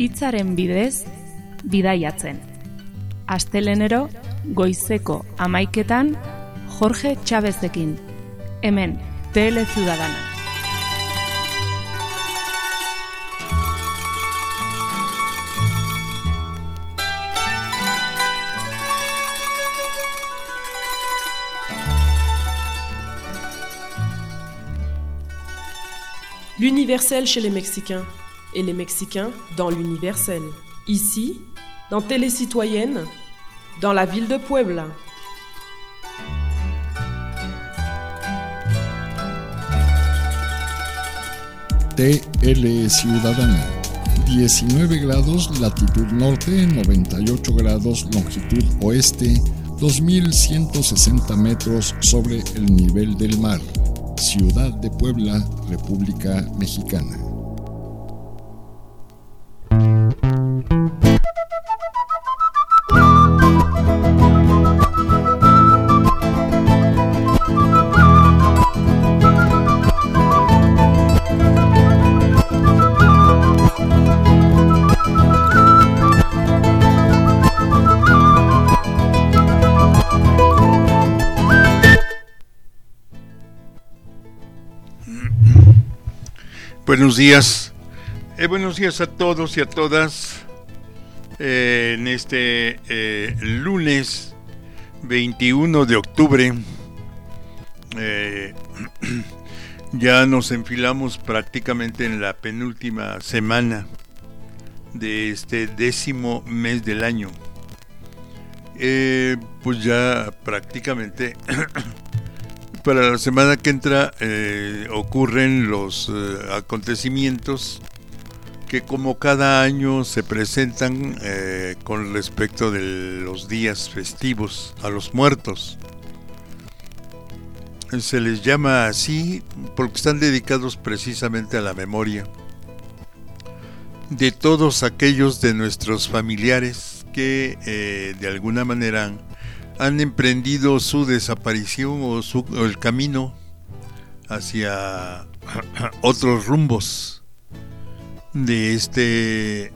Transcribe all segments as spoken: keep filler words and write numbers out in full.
hitzaren bidez bidaiatzen. Astelenero goizeko hamaiketan Jorge Chávezekin, hemen Tele Ciudadana. L'universel chez les Mexicains, et les Mexicains dans l'universel. Ici, dans Télé Citoyenne, dans la ville de Puebla. T L Ciudadana, diecinueve grados latitud norte, noventa y ocho grados longitud oeste, dos mil ciento sesenta metros sobre el nivel del mar. Ciudad de Puebla, República Mexicana. Buenos días, eh, buenos días a todos y a todas eh, en este eh, lunes veintiuno de octubre. Eh, ya nos enfilamos prácticamente en la penúltima semana de este décimo mes del año. Eh, pues ya prácticamente para la semana que entra eh, ocurren los eh, acontecimientos que como cada año se presentan eh, con respecto de los días festivos a los muertos. Se les llama así porque están dedicados precisamente a la memoria de todos aquellos de nuestros familiares que eh, de alguna manera han emprendido su desaparición o, su, o el camino hacia otros rumbos de este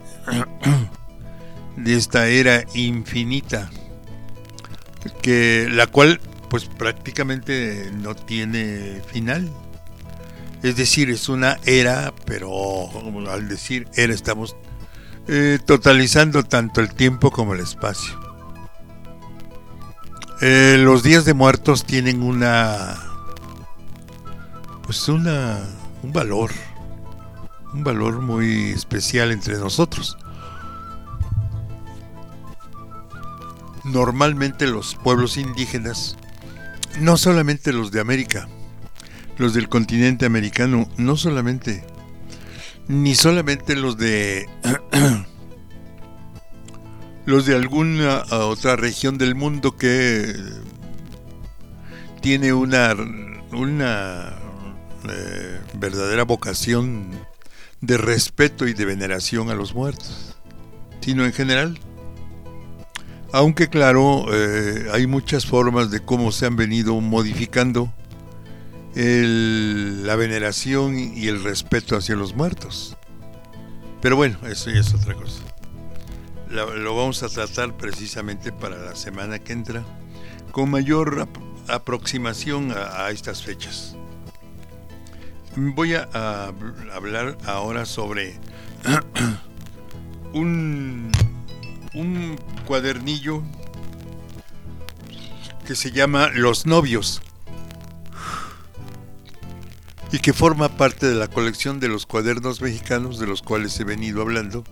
de esta era infinita, que la cual pues prácticamente no tiene final. Es decir, es una era, pero al decir era estamos eh, totalizando tanto el tiempo como el espacio. Eh, los días de muertos tienen una, pues una, un valor, un valor muy especial entre nosotros. Normalmente los pueblos indígenas, no solamente los de América, los del continente americano, no solamente, ni solamente los de los de alguna otra región del mundo que tiene una, una eh, verdadera vocación de respeto y de veneración a los muertos, sino en general. Aunque claro, eh, hay muchas formas de cómo se han venido modificando el, la veneración y el respeto hacia los muertos. Pero bueno, eso ya es otra cosa. Lo vamos a tratar precisamente para la semana que entra con mayor ap- aproximación a, a estas fechas. Voy a, a hablar ahora sobre un, un cuadernillo que se llama Los Novios y que forma parte de la colección de los cuadernos mexicanos de los cuales he venido hablando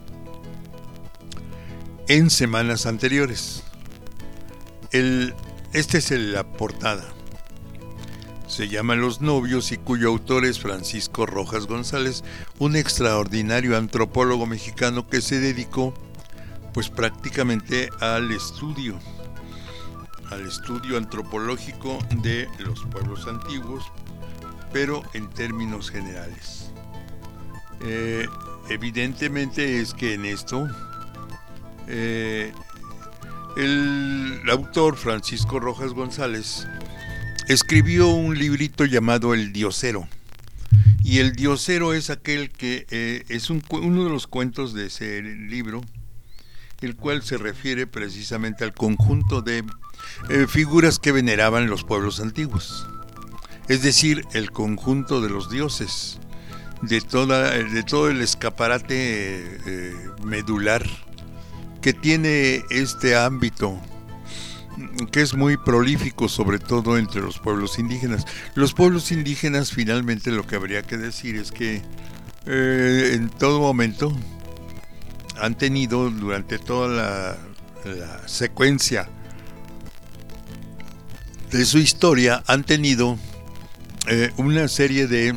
en semanas anteriores. El, este es el, la portada. Se llama Los Novios y cuyo autor es Francisco Rojas González, un extraordinario antropólogo mexicano que se dedicó pues prácticamente al estudio, al estudio antropológico de los pueblos antiguos, pero en términos generales. Eh, evidentemente es que en esto Eh, el autor Francisco Rojas González escribió un librito llamado El Diosero, Y el diosero es aquel que eh, es un, uno de los cuentos de ese libro, el cual se refiere precisamente al conjunto de eh, figuras que veneraban los pueblos antiguos, es decir, el conjunto de los dioses, de, toda, de todo el escaparate eh, medular que tiene este ámbito, que es muy prolífico, sobre todo entre los pueblos indígenas. Los pueblos indígenas, finalmente, lo que habría que decir es que eh, en todo momento han tenido, durante toda la, la secuencia de su historia, han tenido eh, una serie de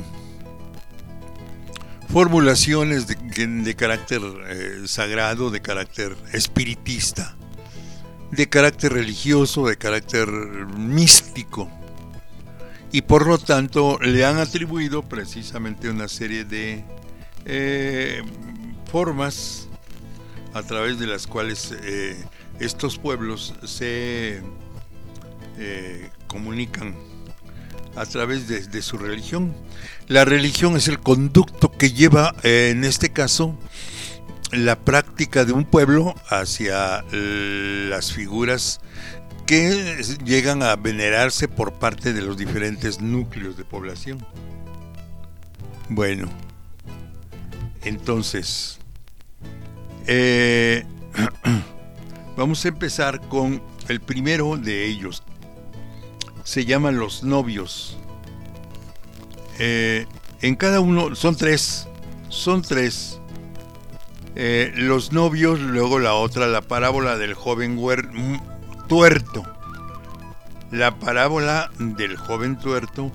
formulaciones de, de carácter eh, sagrado, de carácter espiritista, de carácter religioso, de carácter místico, y por lo tanto le han atribuido precisamente una serie de eh, formas a través de las cuales eh, estos pueblos se eh, comunican a través de, de su religión. La religión es el conducto que lleva, eh, en este caso, la práctica de un pueblo hacia las figuras que llegan a venerarse por parte de los diferentes núcleos de población. Bueno, entonces eh, vamos a empezar con el primero de ellos. Se llaman los novios. Eh, en cada uno son tres, son tres. Eh, los novios, luego la otra, la parábola del joven huer- tuerto. La parábola del joven tuerto.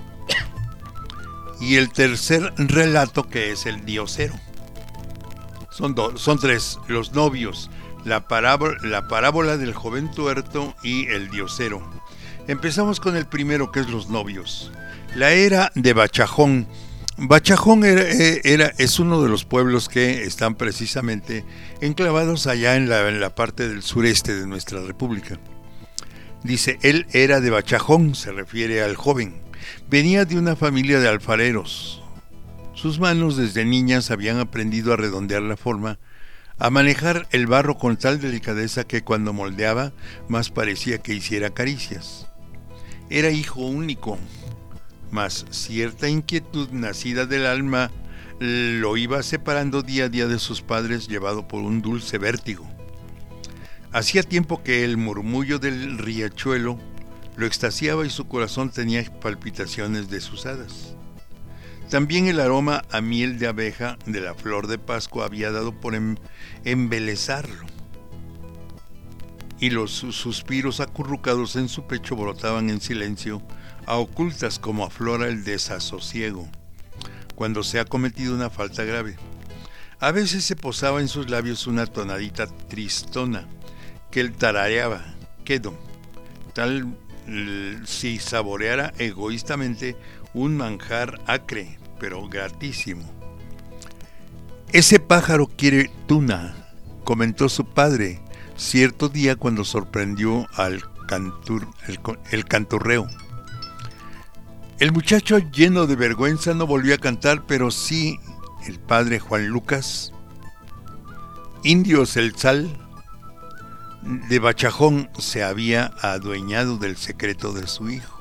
Y el tercer relato, que es el diosero. Son dos, son tres, los novios, la parábola, la parábola del joven tuerto y el diosero. Empezamos con el primero, que es los novios. La era de Bachajón. Bachajón era, era, es uno de los pueblos que están precisamente enclavados allá en la, en la parte del sureste de nuestra república. Dice, él era de Bachajón, se refiere al joven. Venía de una familia de alfareros. Sus manos desde niñas habían aprendido a redondear la forma, a manejar el barro con tal delicadeza que cuando moldeaba más parecía que hiciera caricias. Era hijo único, mas cierta inquietud nacida del alma lo iba separando día a día de sus padres, llevado por un dulce vértigo. Hacía tiempo que el murmullo del riachuelo lo extasiaba y su corazón tenía palpitaciones desusadas. También el aroma a miel de abeja de la flor de Pascua había dado por em- embelezarlo, y los suspiros acurrucados en su pecho brotaban en silencio, a ocultas como aflora el desasosiego cuando se ha cometido una falta grave. A veces se posaba en sus labios una tonadita tristona que él tarareaba, quedo, tal l- si saboreara egoístamente un manjar acre, pero gratísimo. Ese pájaro quiere tuna, comentó su padre cierto día cuando sorprendió al cantur, el, el canturreo. El muchacho, lleno de vergüenza, no volvió a cantar, pero sí el padre Juan Lucas, indio Celzal, de Bachajón, se había adueñado del secreto de su hijo.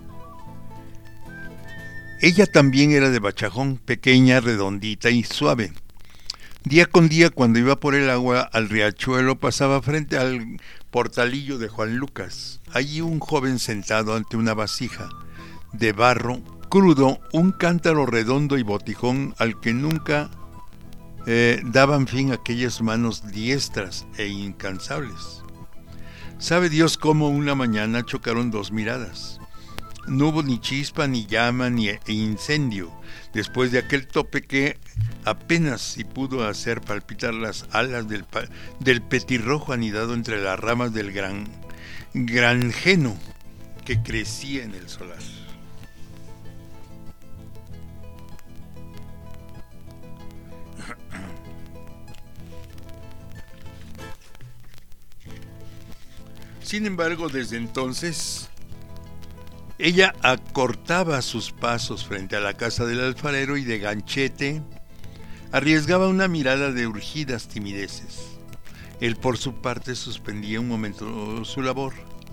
Ella también era de Bachajón, pequeña, redondita y suave. Día con día, cuando iba por el agua al riachuelo, pasaba frente al portalillo de Juan Lucas. Allí un joven sentado ante una vasija de barro crudo, un cántaro redondo y botijón al que nunca eh, daban fin aquellas manos diestras e incansables. Sabe Dios cómo una mañana chocaron dos miradas. No hubo ni chispa, ni llama, ni incendio, después de aquel tope que apenas si pudo hacer palpitar las alas del, pa- del petirrojo anidado entre las ramas del gran granjeno que crecía en el solar. Sin embargo, desde entonces Ella acortaba sus pasos frente a la casa del alfarero y de ganchete arriesgaba una mirada de urgidas timideces. Él, por su parte, suspendía un momento su labor.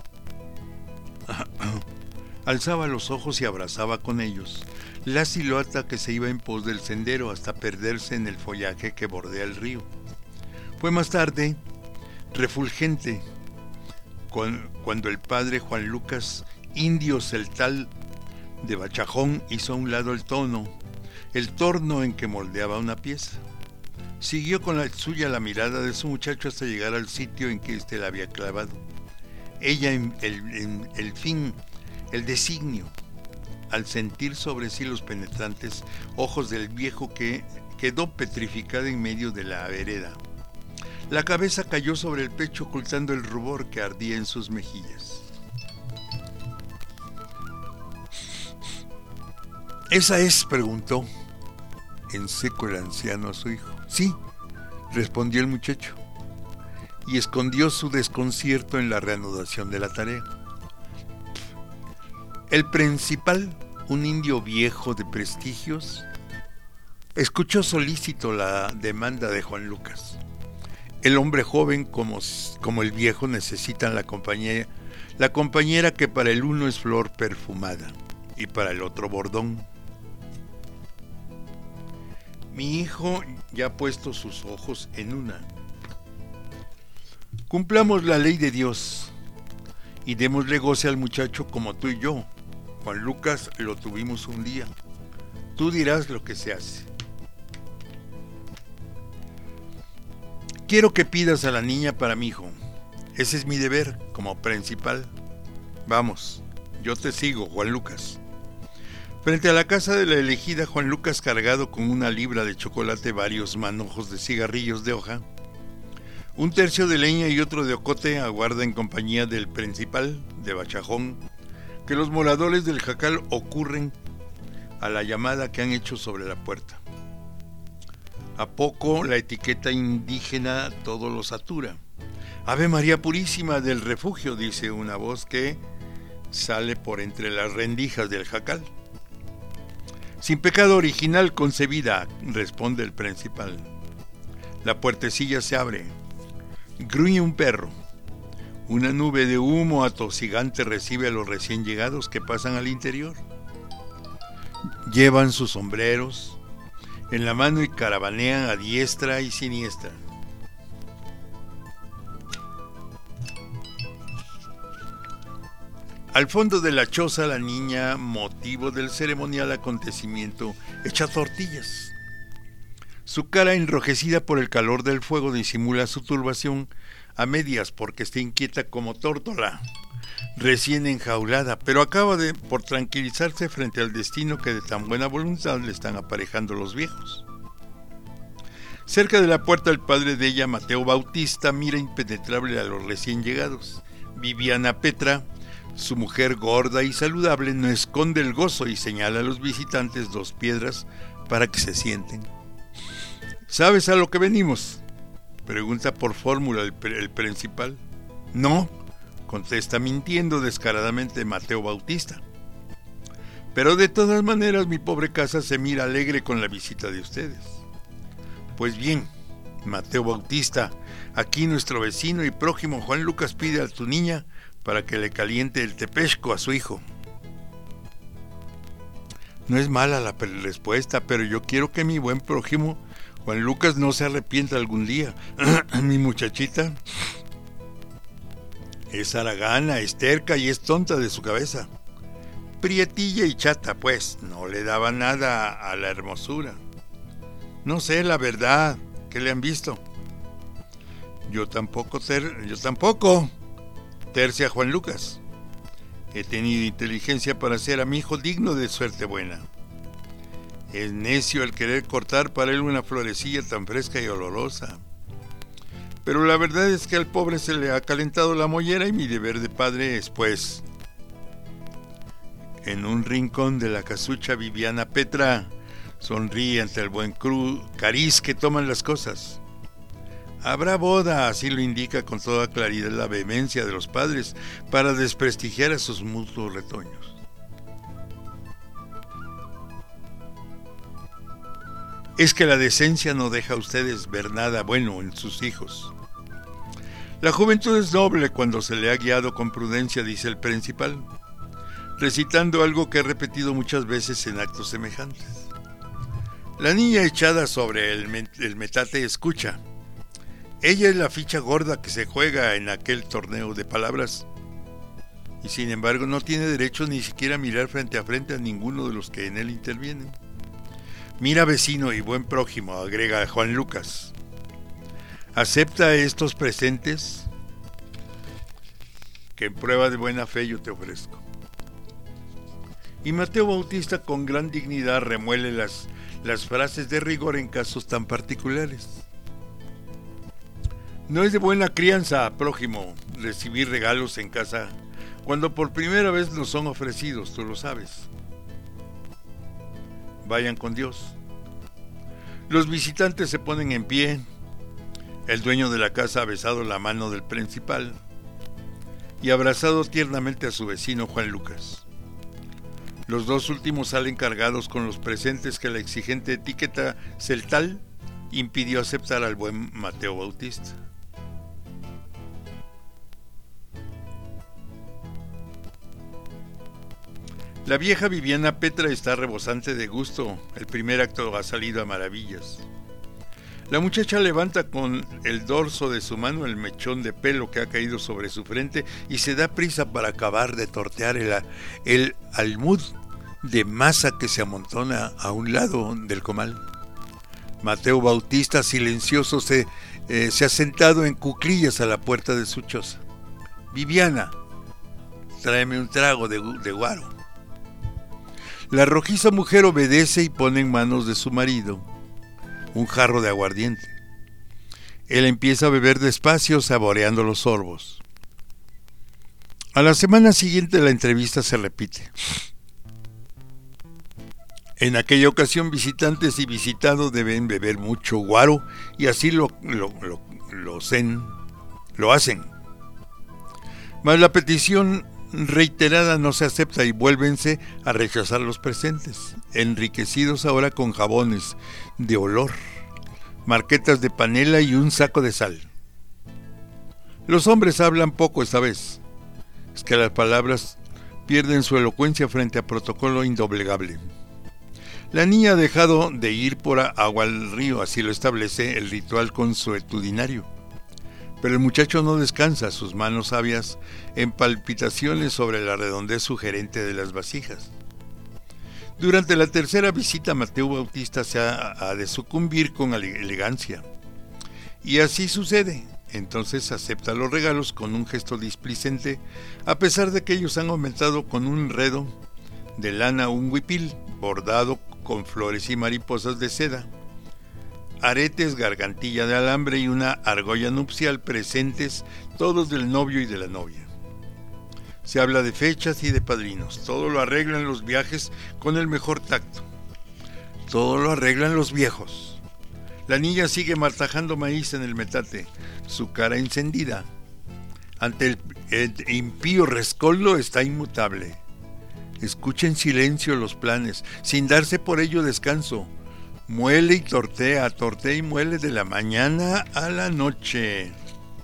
Alzaba los ojos y abrazaba con ellos la silueta que se iba en pos del sendero hasta perderse en el follaje que bordea el río. Fue más tarde, refulgente, cuando el padre Juan Lucas, indio celtal de Bachajón, hizo a un lado el tono, el torno en que moldeaba una pieza. Siguió con la suya la mirada de su muchacho hasta llegar al sitio en que éste la había clavado. Ella, en el, en el fin, el designio, al sentir sobre sí los penetrantes ojos del viejo, que quedó petrificada en medio de la vereda. La cabeza cayó sobre el pecho ocultando el rubor que ardía en sus mejillas. ¿Esa es?, preguntó en seco el anciano a su hijo. Sí, respondió el muchacho, y escondió su desconcierto en la reanudación de la tarea. El principal, un indio viejo de prestigios, escuchó solícito la demanda de Juan Lucas. El hombre joven como, como el viejo necesitan la compañera, la compañera que para el uno es flor perfumada y para el otro bordón. Mi hijo ya ha puesto sus ojos en una. Cumplamos la ley de Dios y démosle goce al muchacho como tú y yo. Juan Lucas lo tuvimos un día. Tú dirás lo que se hace. Quiero que pidas a la niña para mi hijo. Ese es mi deber como principal. Vamos, yo te sigo, Juan Lucas. Frente a la casa de la elegida, Juan Lucas, cargado con una libra de chocolate, varios manojos de cigarrillos de hoja, un tercio de leña y otro de ocote, aguarda en compañía del principal de Bachajón que los moradores del jacal ocurren a la llamada que han hecho sobre la puerta. A poco la etiqueta indígena todo lo satura. Ave María Purísima del Refugio, dice una voz que sale por entre las rendijas del jacal. Sin pecado original concebida, responde el principal. La puertecilla se abre. Gruñe un perro. Una nube de humo atosigante recibe a los recién llegados que pasan al interior. Llevan sus sombreros en la mano y caravanean a diestra y siniestra. Al fondo de la choza, la niña, motivo del ceremonial acontecimiento, echa tortillas. Su cara, enrojecida por el calor del fuego, disimula su turbación a medias porque está inquieta como tórtola recién enjaulada, pero acaba de por tranquilizarse frente al destino que de tan buena voluntad le están aparejando los viejos. Cerca de la puerta, el padre de ella, Mateo Bautista, mira impenetrable a los recién llegados. Viviana Petra, su mujer gorda y saludable, no esconde el gozo y señala a los visitantes dos piedras para que se sienten. ¿Sabes a lo que venimos?, pregunta por fórmula el, el principal. No, contesta mintiendo descaradamente Mateo Bautista. Pero de todas maneras mi pobre casa se mira alegre con la visita de ustedes. Pues bien, Mateo Bautista, aquí nuestro vecino y prójimo Juan Lucas pide a tu niña para que le caliente el tepesco a su hijo. No es mala la respuesta, pero yo quiero que mi buen prójimo Juan Lucas no se arrepienta algún día. Mi muchachita es haragana, es terca y es tonta de su cabeza. Prietilla y chata, pues, no le daba nada a la hermosura. No sé, la verdad, ¿qué le han visto? Yo tampoco, ter, yo tampoco, tercia Juan Lucas. He tenido inteligencia para hacer a mi hijo digno de suerte buena. Es necio el querer cortar para él una florecilla tan fresca y olorosa. Pero la verdad es que al pobre se le ha calentado la mollera y mi deber de padre es, pues... En un rincón de la casucha, Viviana Petra sonríe ante el buen cru, cariz que toman las cosas. Habrá boda, así lo indica con toda claridad la vehemencia de los padres para desprestigiar a sus mutuos retoños. es que la decencia no deja a ustedes ver nada bueno en sus hijos. La juventud es noble cuando se le ha guiado con prudencia, dice el principal, recitando algo que he repetido muchas veces en actos semejantes. La niña echada sobre el, met- el metate escucha. Ella es la ficha gorda que se juega en aquel torneo de palabras, y sin embargo no tiene derecho ni siquiera a mirar frente a frente a ninguno de los que en él intervienen. Mira, vecino y buen prójimo, agrega Juan Lucas. Acepta estos presentes que en prueba de buena fe yo te ofrezco. Y Mateo Bautista con gran dignidad remuele las, las frases de rigor en casos tan particulares. No es de buena crianza, prójimo, recibir regalos en casa cuando por primera vez nos son ofrecidos, tú lo sabes. Vayan con Dios. Los visitantes se ponen en pie. El dueño de la casa ha besado la mano del principal y abrazado tiernamente a su vecino Juan Lucas. Los dos últimos salen cargados con los presentes que la exigente etiqueta celtal impidió aceptar al buen Mateo Bautista. La vieja Viviana Petra está rebosante de gusto. El primer acto ha salido a maravillas. La muchacha levanta con el dorso de su mano el mechón de pelo que ha caído sobre su frente y se da prisa para acabar de tortear el, el almud de masa que se amontona a un lado del comal. Mateo Bautista, silencioso, se, eh, se ha sentado en cuclillas a la puerta de su choza. Viviana, tráeme un trago de, de guaro. La rojiza mujer obedece y pone en manos de su marido un jarro de aguardiente. Él empieza a beber despacio, saboreando los sorbos. A la semana siguiente la entrevista se repite. En aquella ocasión visitantes y visitados deben beber mucho guaro y así lo, lo, lo, lo, hacen, lo hacen. Mas la petición reiterada no se acepta y vuélvense a rechazar los presentes, enriquecidos ahora con jabones de olor, marquetas de panela y un saco de sal. Los hombres hablan poco esta vez. Es que las palabras pierden su elocuencia frente a protocolo indoblegable. La niña ha dejado de ir por agua al río, así lo establece el ritual consuetudinario. Pero el muchacho no descansa, sus manos sabias en palpitaciones sobre la redondez sugerente de las vasijas. Durante la tercera visita, Mateo Bautista se ha, ha de sucumbir con elegancia. Y así sucede. Entonces acepta los regalos con un gesto displicente, a pesar de que ellos han aumentado con un enredo de lana un huipil bordado con flores y mariposas de seda, aretes, gargantilla de alambre y una argolla nupcial presentes, todos del novio y de la novia. Se habla de fechas y de padrinos, todo lo arreglan los viajes con el mejor tacto, todo lo arreglan los viejos. La niña sigue martajando maíz en el metate, su cara encendida. Ante el, el impío rescoldo está inmutable. Escucha en silencio los planes, sin darse por ello descanso. Muele y tortea, tortea y muele de la mañana a la noche.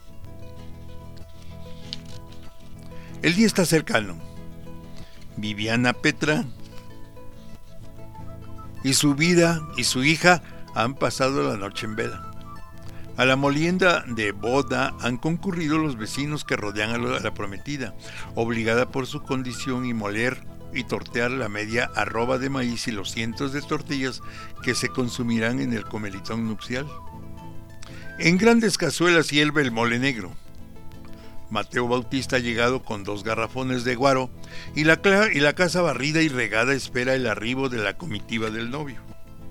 El día está cercano. Viviana Petra y su vida y su hija han pasado la noche en vela. A la molienda de boda han concurrido los vecinos que rodean a la prometida, obligada por su condición y moler y tortear la media arroba de maíz y los cientos de tortillas que se consumirán en el comelitón nupcial. En grandes cazuelas hierve el mole negro. Mateo Bautista ha llegado con dos garrafones de guaro y la, y la casa barrida y regada espera el arribo de la comitiva del novio.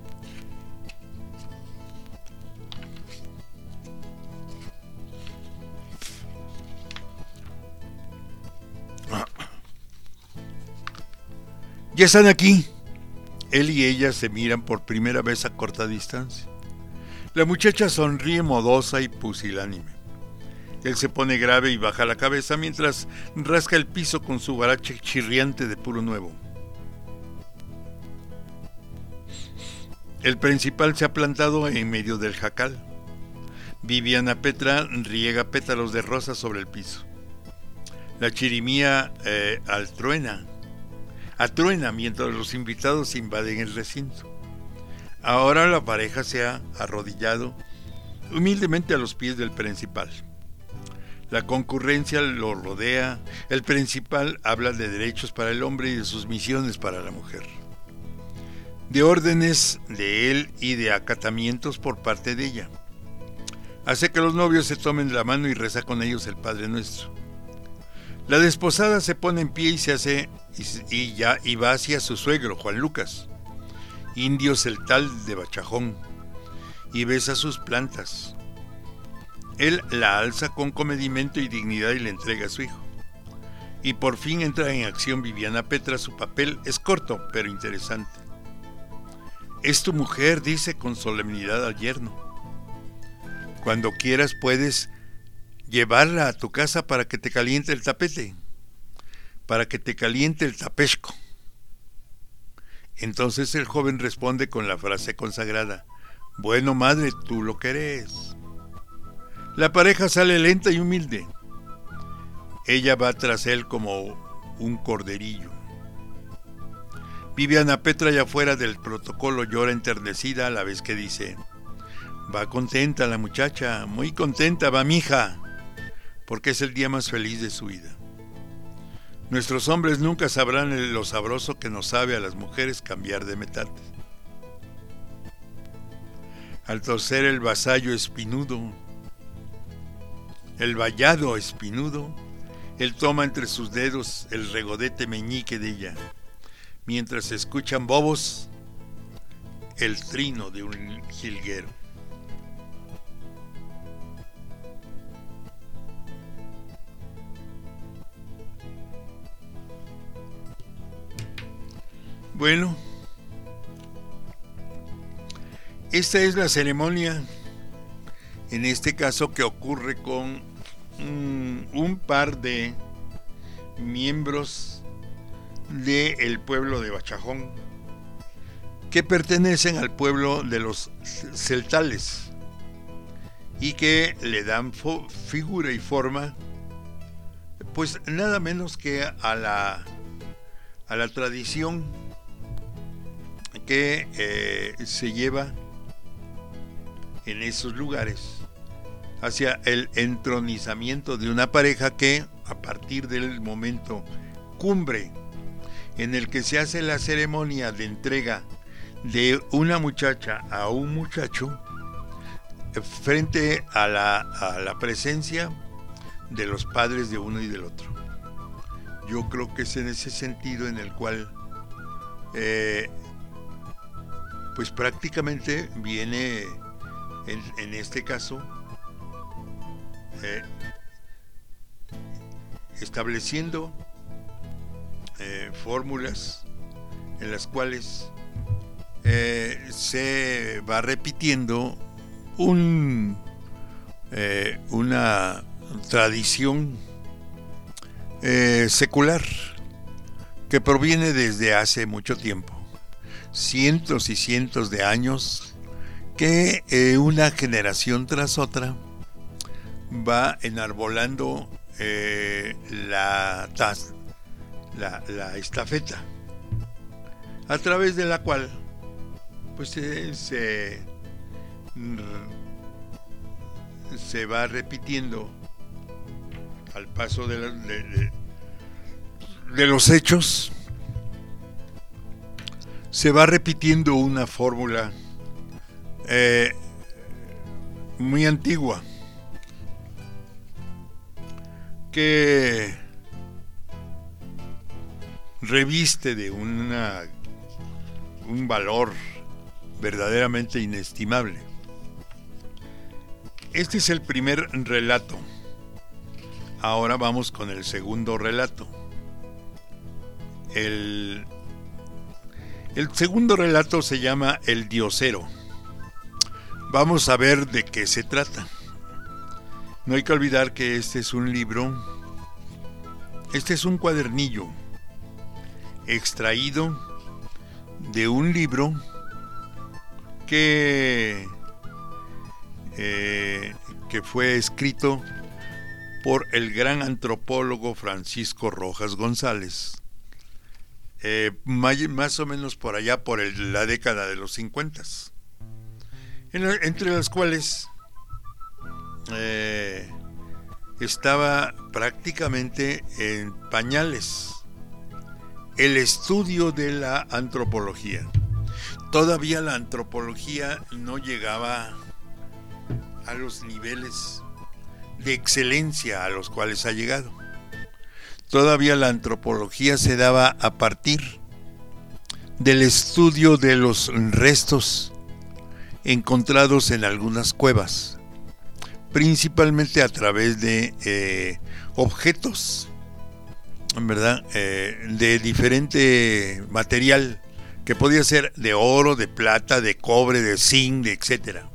Ya están aquí. Él y ella se miran por primera vez a corta distancia. La muchacha sonríe modosa y pusilánime. Él se pone grave y baja la cabeza mientras rasca el piso con su guarache chirriante de puro nuevo. El principal se ha plantado en medio del jacal. Viviana Petra riega pétalos de rosa sobre el piso. La chirimía eh, altruena, atruena mientras los invitados invaden el recinto. Ahora la pareja se ha arrodillado humildemente a los pies del principal. La concurrencia lo rodea. El principal habla de derechos para el hombre y de sus misiones para la mujer, de órdenes de él y de acatamientos por parte de ella. Hace que los novios se tomen la mano y reza con ellos el Padre Nuestro. La desposada se pone en pie y se hace y, y ya y va hacia su suegro Juan Lucas, indio celtal de Bachajón, y besa sus plantas. Él la alza con comedimento y dignidad y le entrega a su hijo. Y por fin entra en acción Viviana Petra. Su papel es corto pero interesante. Es tu mujer, dice con solemnidad al yerno. Cuando quieras puedes llevarla a tu casa para que te caliente el tapete, para que te caliente el tapesco. Entonces el joven responde con la frase consagrada: bueno, madre, tú lo querés. La pareja sale lenta y humilde. Ella va tras él como un corderillo. Viviana Petra, ya fuera del protocolo, llora enternecida a la vez que dice: va contenta la muchacha, muy contenta va mija, porque es el día más feliz de su vida. Nuestros hombres nunca sabrán lo sabroso que nos sabe a las mujeres cambiar de metate. Al torcer el vasallo espinudo, el vallado espinudo, él toma entre sus dedos el regodete meñique de ella, mientras se escuchan bobos el trino de un jilguero. Bueno, esta es la ceremonia, en este caso, que ocurre con un, un par de miembros del pueblo de Bachajón, que pertenecen al pueblo de los celtales y que le dan fo- figura y forma, pues nada menos que a la, a la tradición que eh, se lleva en esos lugares hacia el entronizamiento de una pareja que, a partir del momento cumbre en el que se hace la ceremonia de entrega de una muchacha a un muchacho, frente a la, a la presencia de los padres de uno y del otro. Yo creo que es en ese sentido en el cual eh, pues prácticamente viene en, en este caso eh, estableciendo eh, fórmulas en las cuales eh, se va repitiendo un eh, una tradición eh, secular que proviene desde hace mucho tiempo, cientos y cientos de años, que eh, una generación tras otra va enarbolando eh, la, taz, la, la estafeta, a través de la cual pues eh, se, se va repitiendo al paso de, la, de, de, de los hechos. Se va repitiendo una fórmula eh, muy antigua que reviste de una, un valor verdaderamente inestimable. Este es el primer relato. Ahora vamos con el segundo relato. El El segundo relato se llama El Diosero. Vamos a ver de qué se trata. No hay que olvidar que este es un libro, este es un cuadernillo extraído de un libro que, eh, que fue escrito por el gran antropólogo Francisco Rojas González, eh, más o menos por allá por el, la década de los cincuenta, en la, entre las cuales eh, estaba prácticamente en pañales el estudio de la antropología. Todavía la antropología no llegaba a los niveles de excelencia a los cuales ha llegado. Todavía la antropología se daba a partir del estudio de los restos encontrados en algunas cuevas, principalmente a través de eh, objetos, ¿verdad? Eh, de diferente material, que podía ser de oro, de plata, de cobre, de zinc, de etcétera.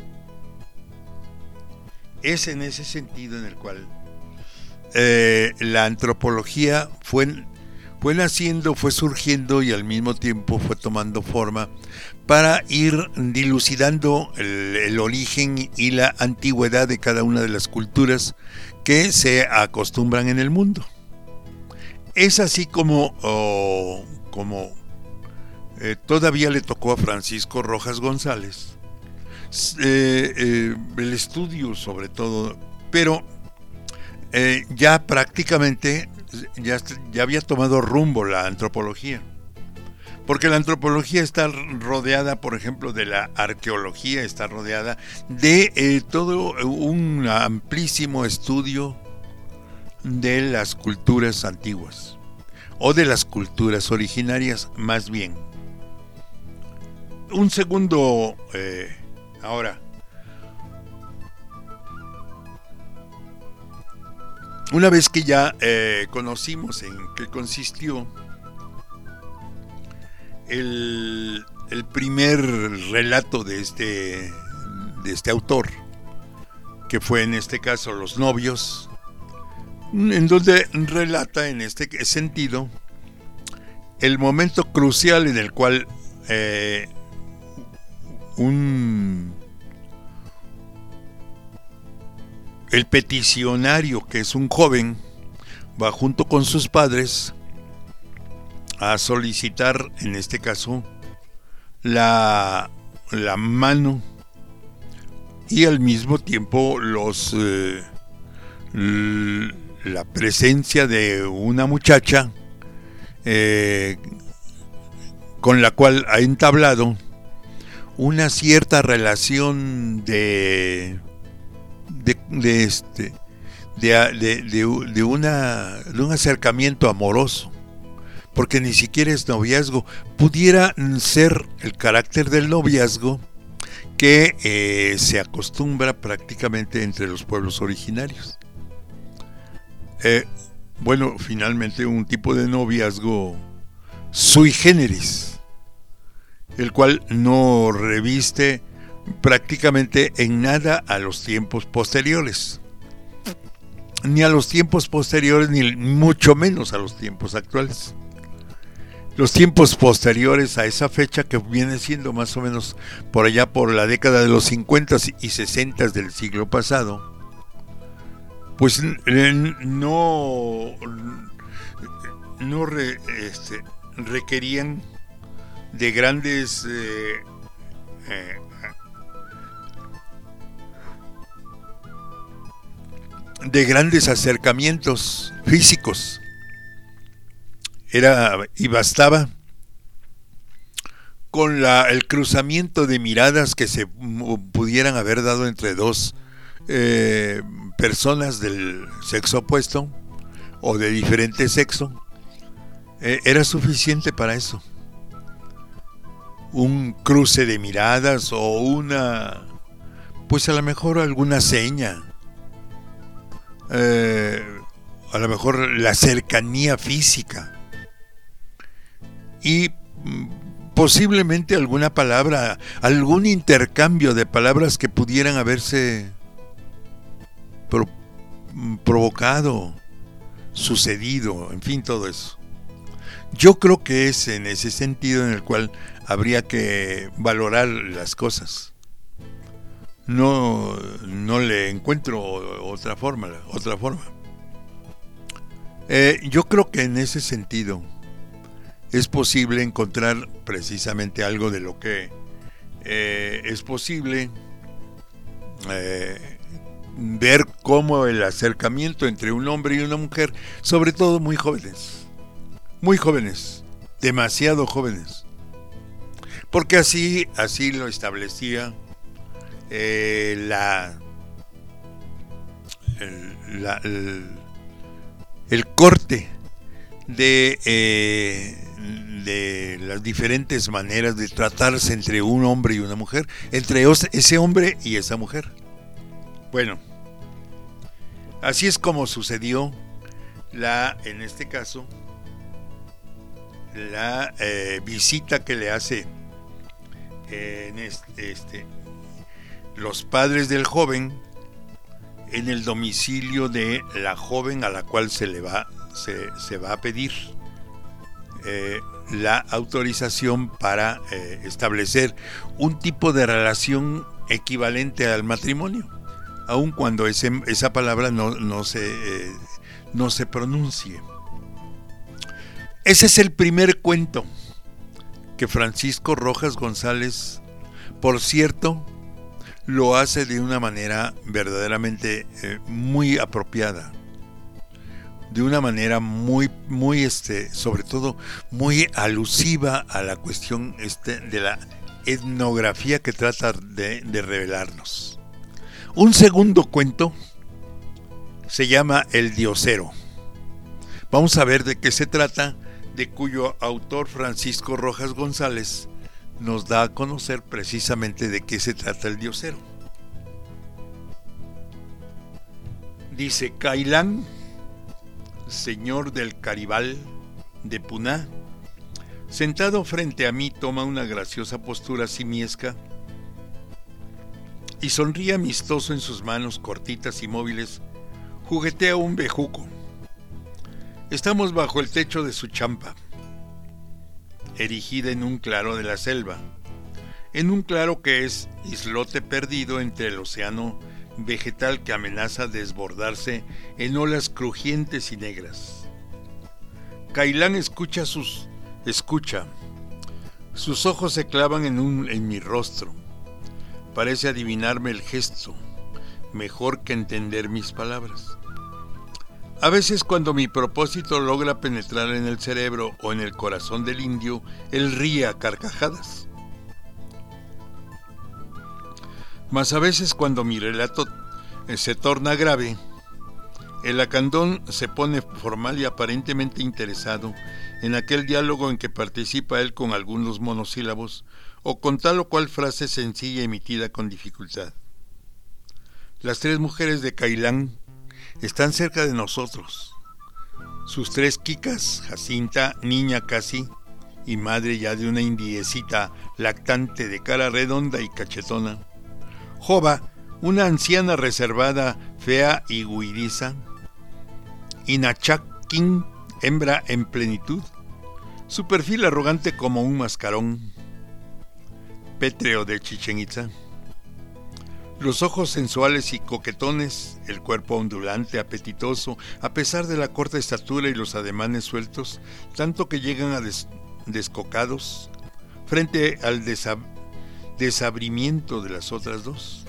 Es en ese sentido en el cual eh, la antropología fue, fue naciendo, fue surgiendo y al mismo tiempo fue tomando forma para ir dilucidando el, el origen y la antigüedad de cada una de las culturas que se acostumbran en el mundo. Es así como, oh, como eh, todavía le tocó a Francisco Rojas González Eh, eh, el estudio sobre todo, pero eh, ya prácticamente ya, ya había tomado rumbo la antropología, porque la antropología está rodeada, por ejemplo, de la arqueología, está rodeada de eh, todo un amplísimo estudio de las culturas antiguas, o de las culturas originarias más bien. Un segundo eh, Ahora, una vez que ya eh, conocimos en qué consistió el, el primer relato de este, de este autor, que fue en este caso Los novios, en donde relata en este sentido el momento crucial en el cual eh, un el peticionario, que es un joven, va junto con sus padres a solicitar, en este caso, la, la mano y al mismo tiempo los eh, la presencia de una muchacha eh, con la cual ha entablado una cierta relación de de, de este de, de, de, de una de un acercamiento amoroso, porque ni siquiera es noviazgo, pudiera ser el carácter del noviazgo que eh, se acostumbra prácticamente entre los pueblos originarios. Eh, bueno, finalmente un tipo de noviazgo sui generis, el cual no reviste prácticamente en nada a los tiempos posteriores, ni a los tiempos posteriores, ni mucho menos a los tiempos actuales. Los tiempos posteriores a esa fecha, que viene siendo más o menos por allá por la década de los cincuenta y sesenta del siglo pasado, pues no, no re, este, requerían de grandes eh, eh, de grandes acercamientos físicos. Era y bastaba con la, el cruzamiento de miradas que se pudieran haber dado entre dos eh, personas del sexo opuesto o de diferente sexo. Eh, era suficiente para eso. Un cruce de miradas o una, pues a lo mejor alguna seña, eh, a lo mejor la cercanía física y posiblemente alguna palabra, algún intercambio de palabras que pudieran haberse pro, provocado, sucedido, en fin, todo eso. Yo creo que es en ese sentido en el cual habría que valorar las cosas. No, no le encuentro otra forma, otra forma. Eh, yo creo que en ese sentido es posible encontrar precisamente algo de lo que eh, es posible eh, ver cómo el acercamiento entre un hombre y una mujer, sobre todo muy jóvenes, muy jóvenes, demasiado jóvenes, porque así, así lo establecía eh, la, el, la el, el corte de, eh, de las diferentes maneras de tratarse entre un hombre y una mujer, entre ese hombre y esa mujer. Bueno, así es como sucedió la, en este caso, la eh, visita que le hace eh, en este, este, los padres del joven en el domicilio de la joven a la cual se le va, se, se va a pedir eh, la autorización para eh, establecer un tipo de relación equivalente al matrimonio, aun cuando ese, esa palabra no, no, se, eh, no se pronuncie. Ese es el primer cuento que Francisco Rojas González, por cierto, lo hace de una manera verdaderamente eh, muy apropiada, de una manera muy, muy, este, sobre todo, muy alusiva a la cuestión este, de la etnografía que trata de, de revelarnos. Un segundo cuento se llama El Diosero. Vamos a ver de qué se trata, de cuyo autor Francisco Rojas González nos da a conocer precisamente de qué se trata el diosero. Dice: Cailán, señor del Caribal de Puná, sentado frente a mí, toma una graciosa postura simiesca y sonríe amistoso en sus manos cortitas y móviles, juguetea un bejuco. Estamos bajo el techo de su champa, erigida en un claro de la selva, en un claro que es islote perdido entre el océano vegetal que amenaza desbordarse en olas crujientes y negras. Cailán escucha sus escucha. Sus ojos se clavan en un en mi rostro. Parece adivinarme el gesto, mejor que entender mis palabras. A veces, cuando mi propósito logra penetrar en el cerebro o en el corazón del indio, él ríe a carcajadas. Mas a veces, cuando mi relato se torna grave, el lacandón se pone formal y aparentemente interesado en aquel diálogo en que participa él con algunos monosílabos o con tal o cual frase sencilla emitida con dificultad. Las tres mujeres de Cailán están cerca de nosotros. Sus tres quicas, Jacinta, niña casi, y madre ya de una indiecita lactante de cara redonda y cachetona. Jova, una anciana reservada, fea y huidiza. Y Nachaquín, hembra en plenitud, su perfil arrogante como un mascarón. Pétreo de Chichén Itzá. Los ojos sensuales y coquetones, el cuerpo ondulante, apetitoso, a pesar de la corta estatura y los ademanes sueltos, tanto que llegan a des- descocados, frente al desab- desabrimiento de las otras dos.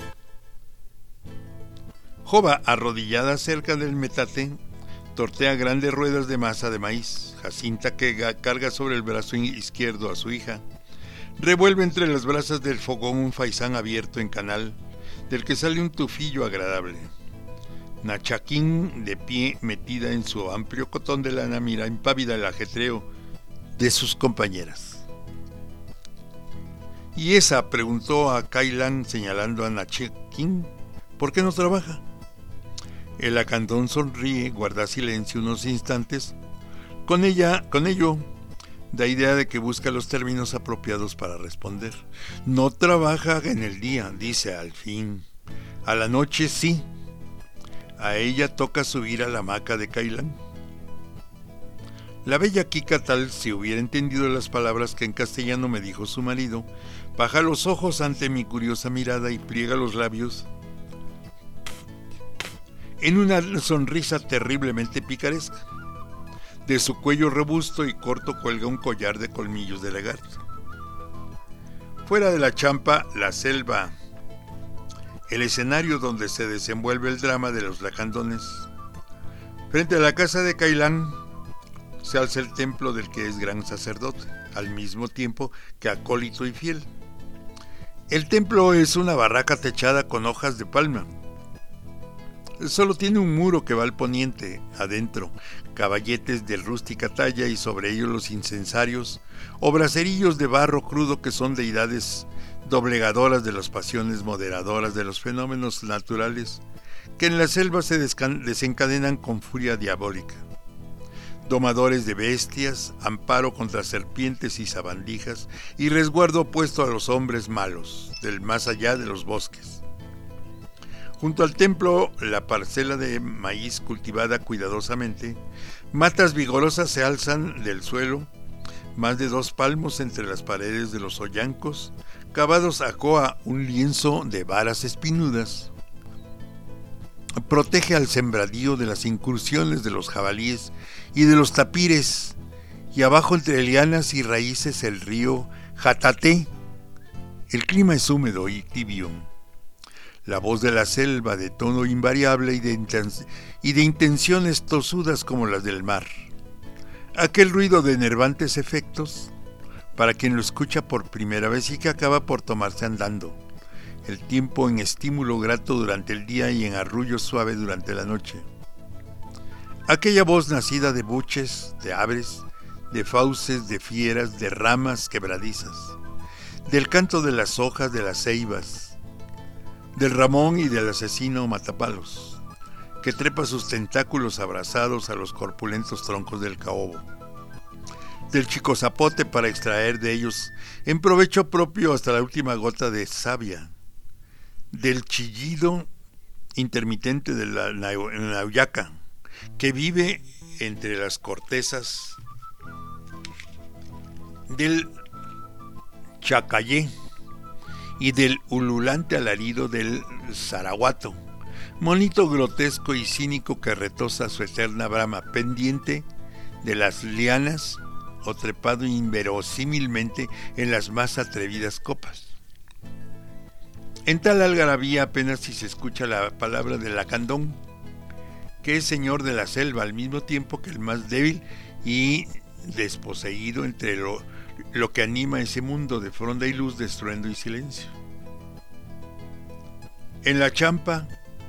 Jova, arrodillada cerca del metate, tortea grandes ruedas de masa de maíz. Jacinta, que carga sobre el brazo izquierdo a su hija, revuelve entre las brasas del fogón un faisán abierto en canal, del que sale un tufillo agradable. Nachaquín, de pie, metida en su amplio cotón de lana, mira impávida el ajetreo de sus compañeras. ¿Y esa?, preguntó a Cailán señalando a Nachaquín. ¿Por qué no trabaja? El lacandón sonríe, guarda silencio unos instantes. Con ella, con ello, da idea de que busca los términos apropiados para responder. No trabaja en el día, dice al fin. A la noche sí. A ella toca subir a la hamaca de Cailán. La bella Kika, tal si hubiera entendido las palabras que en castellano me dijo su marido, baja los ojos ante mi curiosa mirada y pliega los labios en una sonrisa terriblemente picaresca. De su cuello robusto y corto cuelga un collar de colmillos de lagarto. Fuera de la champa, la selva, el escenario donde se desenvuelve el drama de los lacandones. Frente a la casa de Cailán se alza el templo del que es gran sacerdote, al mismo tiempo que acólito y fiel. El templo es una barraca techada con hojas de palma. Solo tiene un muro que va al poniente, adentro, caballetes de rústica talla y sobre ellos los incensarios o braserillos de barro crudo que son deidades doblegadoras de las pasiones moderadoras de los fenómenos naturales que en la selva se desencadenan con furia diabólica. Domadores de bestias, amparo contra serpientes y sabandijas y resguardo opuesto a los hombres malos del más allá de los bosques. Junto al templo, la parcela de maíz cultivada cuidadosamente, matas vigorosas se alzan del suelo, más de dos palmos entre las paredes de los hoyancos, cavados a coa un lienzo de varas espinudas. Protege al sembradío de las incursiones de los jabalíes y de los tapires, y abajo entre lianas y raíces el río Jataté. El clima es húmedo y tibio. La voz de la selva, de tono invariable y de, inten- y de intenciones tosudas como las del mar. Aquel ruido de enervantes efectos, para quien lo escucha por primera vez y que acaba por tomarse andando. El tiempo en estímulo grato durante el día y en arrullo suave durante la noche. Aquella voz nacida de buches, de aves, de fauces, de fieras, de ramas quebradizas, del canto de las hojas de las ceibas, del ramón y del asesino matapalos, que trepa sus tentáculos abrazados a los corpulentos troncos del caobo, del chico zapote para extraer de ellos en provecho propio hasta la última gota de savia, del chillido intermitente de la nauyaca, que vive entre las cortezas, del chacayé y del ululante alarido del zaraguato, monito grotesco y cínico que retoza su eterna brama pendiente de las lianas o trepado inverosímilmente en las más atrevidas copas. En tal algarabía apenas si se escucha la palabra del lacandón, que es señor de la selva al mismo tiempo que el más débil y desposeído entre lo, lo que anima ese mundo de fronda y luz, de estruendo y silencio. En la champa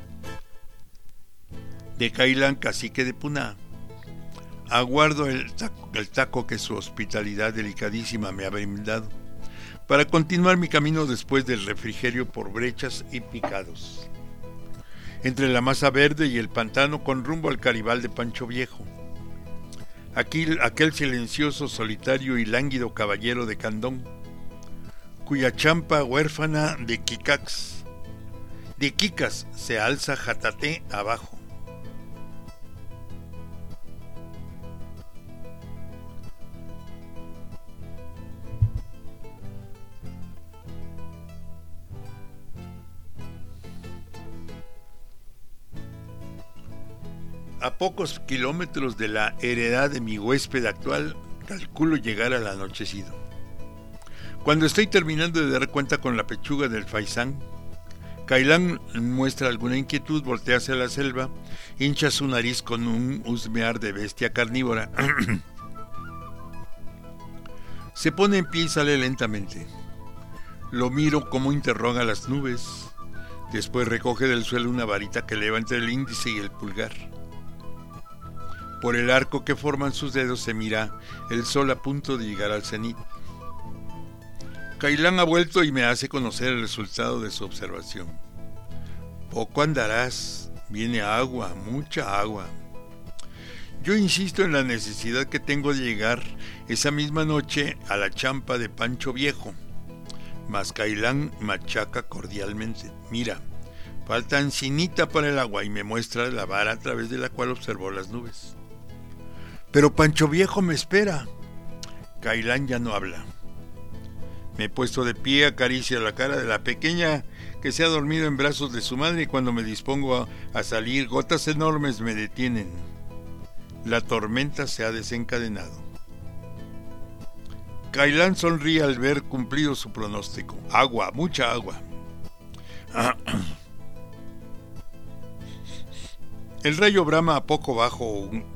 de Cailán, cacique de Puná, aguardo el taco, el taco que su hospitalidad delicadísima me ha brindado, para continuar mi camino después del refrigerio por brechas y picados, entre la masa verde y el pantano con rumbo al Caribal de Pancho Viejo. Aquí, aquel silencioso, solitario y lánguido caballero de Candón, cuya champa huérfana de Kikax, de Kikas se alza Jataté abajo. A pocos kilómetros de la heredad de mi huésped actual, calculo llegar al anochecido. Cuando estoy terminando de dar cuenta con la pechuga del faisán, Cailán muestra alguna inquietud, voltea hacia la selva, hincha su nariz con un husmear de bestia carnívora. Se pone en pie y sale lentamente. Lo miro como interroga las nubes. Después recoge del suelo una varita que eleva entre el índice y el pulgar. Por el arco que forman sus dedos se mira el sol a punto de llegar al cenit. Cailán ha vuelto y me hace conocer el resultado de su observación. Poco andarás, viene agua, mucha agua. Yo insisto en la necesidad que tengo de llegar esa misma noche a la champa de Pancho Viejo, mas Cailán machaca cordialmente. Mira, falta encinita para el agua, y me muestra la vara a través de la cual observó las nubes. Pero Pancho Viejo me espera. Cailán ya no habla. Me he puesto de pie, acaricio la cara de la pequeña que se ha dormido en brazos de su madre y cuando me dispongo a, a salir, gotas enormes me detienen. La tormenta se ha desencadenado. Cailán sonríe al ver cumplido su pronóstico. Agua, mucha agua. El rayo brama a poco bajo un,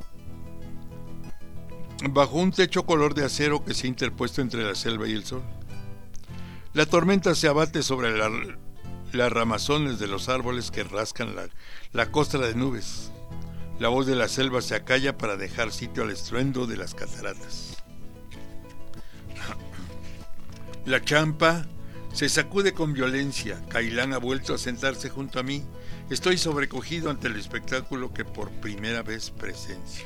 bajo un techo color de acero que se ha interpuesto entre la selva y el sol. La tormenta se abate sobre la, las ramazones de los árboles que rascan la, la costra de nubes. La voz de la selva se acalla para dejar sitio al estruendo de las cataratas. La champa se sacude con violencia. Cailán ha vuelto a sentarse junto a mí. Estoy sobrecogido ante el espectáculo que por primera vez presencio.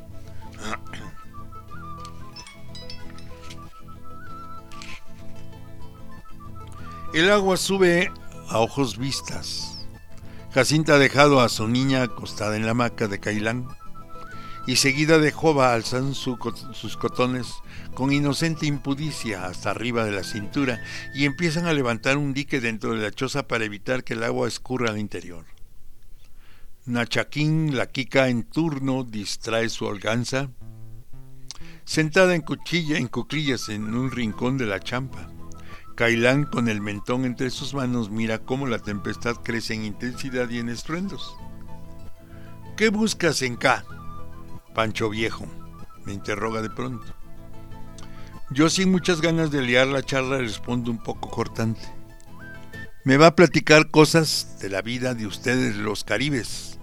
El agua sube a ojos vistas. Jacinta ha dejado a su niña acostada en la hamaca de Cailán y seguida de Jova alzan su, sus cotones con inocente impudicia hasta arriba de la cintura y empiezan a levantar un dique dentro de la choza para evitar que el agua escurra al interior. Nachaquín, la Kika en turno, distrae su holganza, sentada en cuchilla, en cuclillas en un rincón de la champa. Cailán, con el mentón entre sus manos, mira cómo la tempestad crece en intensidad y en estruendos. ¿Qué buscas en cá, Pancho Viejo?, me interroga de pronto. Yo, sin muchas ganas de liar la charla, respondo un poco cortante. Me va a platicar cosas de la vida de ustedes, los caribes.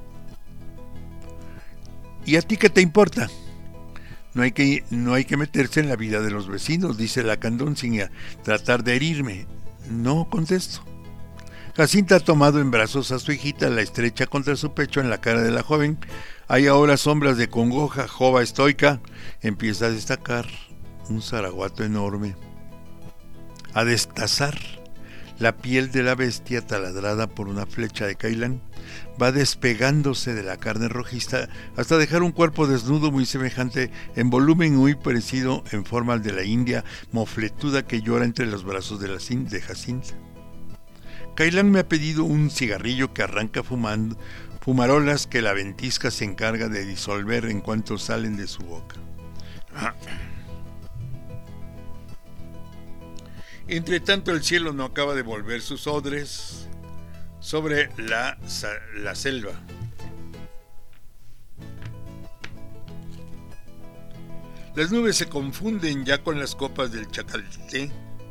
¿Y a ti qué te importa? No hay que, no hay que meterse en la vida de los vecinos, dice Lacandón sin tratar de herirme. No contesto. Jacinta ha tomado en brazos a su hijita, la estrecha contra su pecho en la cara de la joven. Hay ahora sombras de congoja. Jova estoica empieza a destacar un zaraguato enorme, a destazar la piel de la bestia taladrada por una flecha de Cailán. Va despegándose de la carne rojiza hasta dejar un cuerpo desnudo muy semejante en volumen, muy parecido en forma al de la india mofletuda que llora entre los brazos de, la de Jacinta. Cailán me ha pedido un cigarrillo que arranca fumando, fumarolas que la ventisca se encarga de disolver en cuanto salen de su boca. Entre tanto, el cielo no acaba de volver sus odres sobre la, la selva. Las nubes se confunden ya con las copas del Chacalté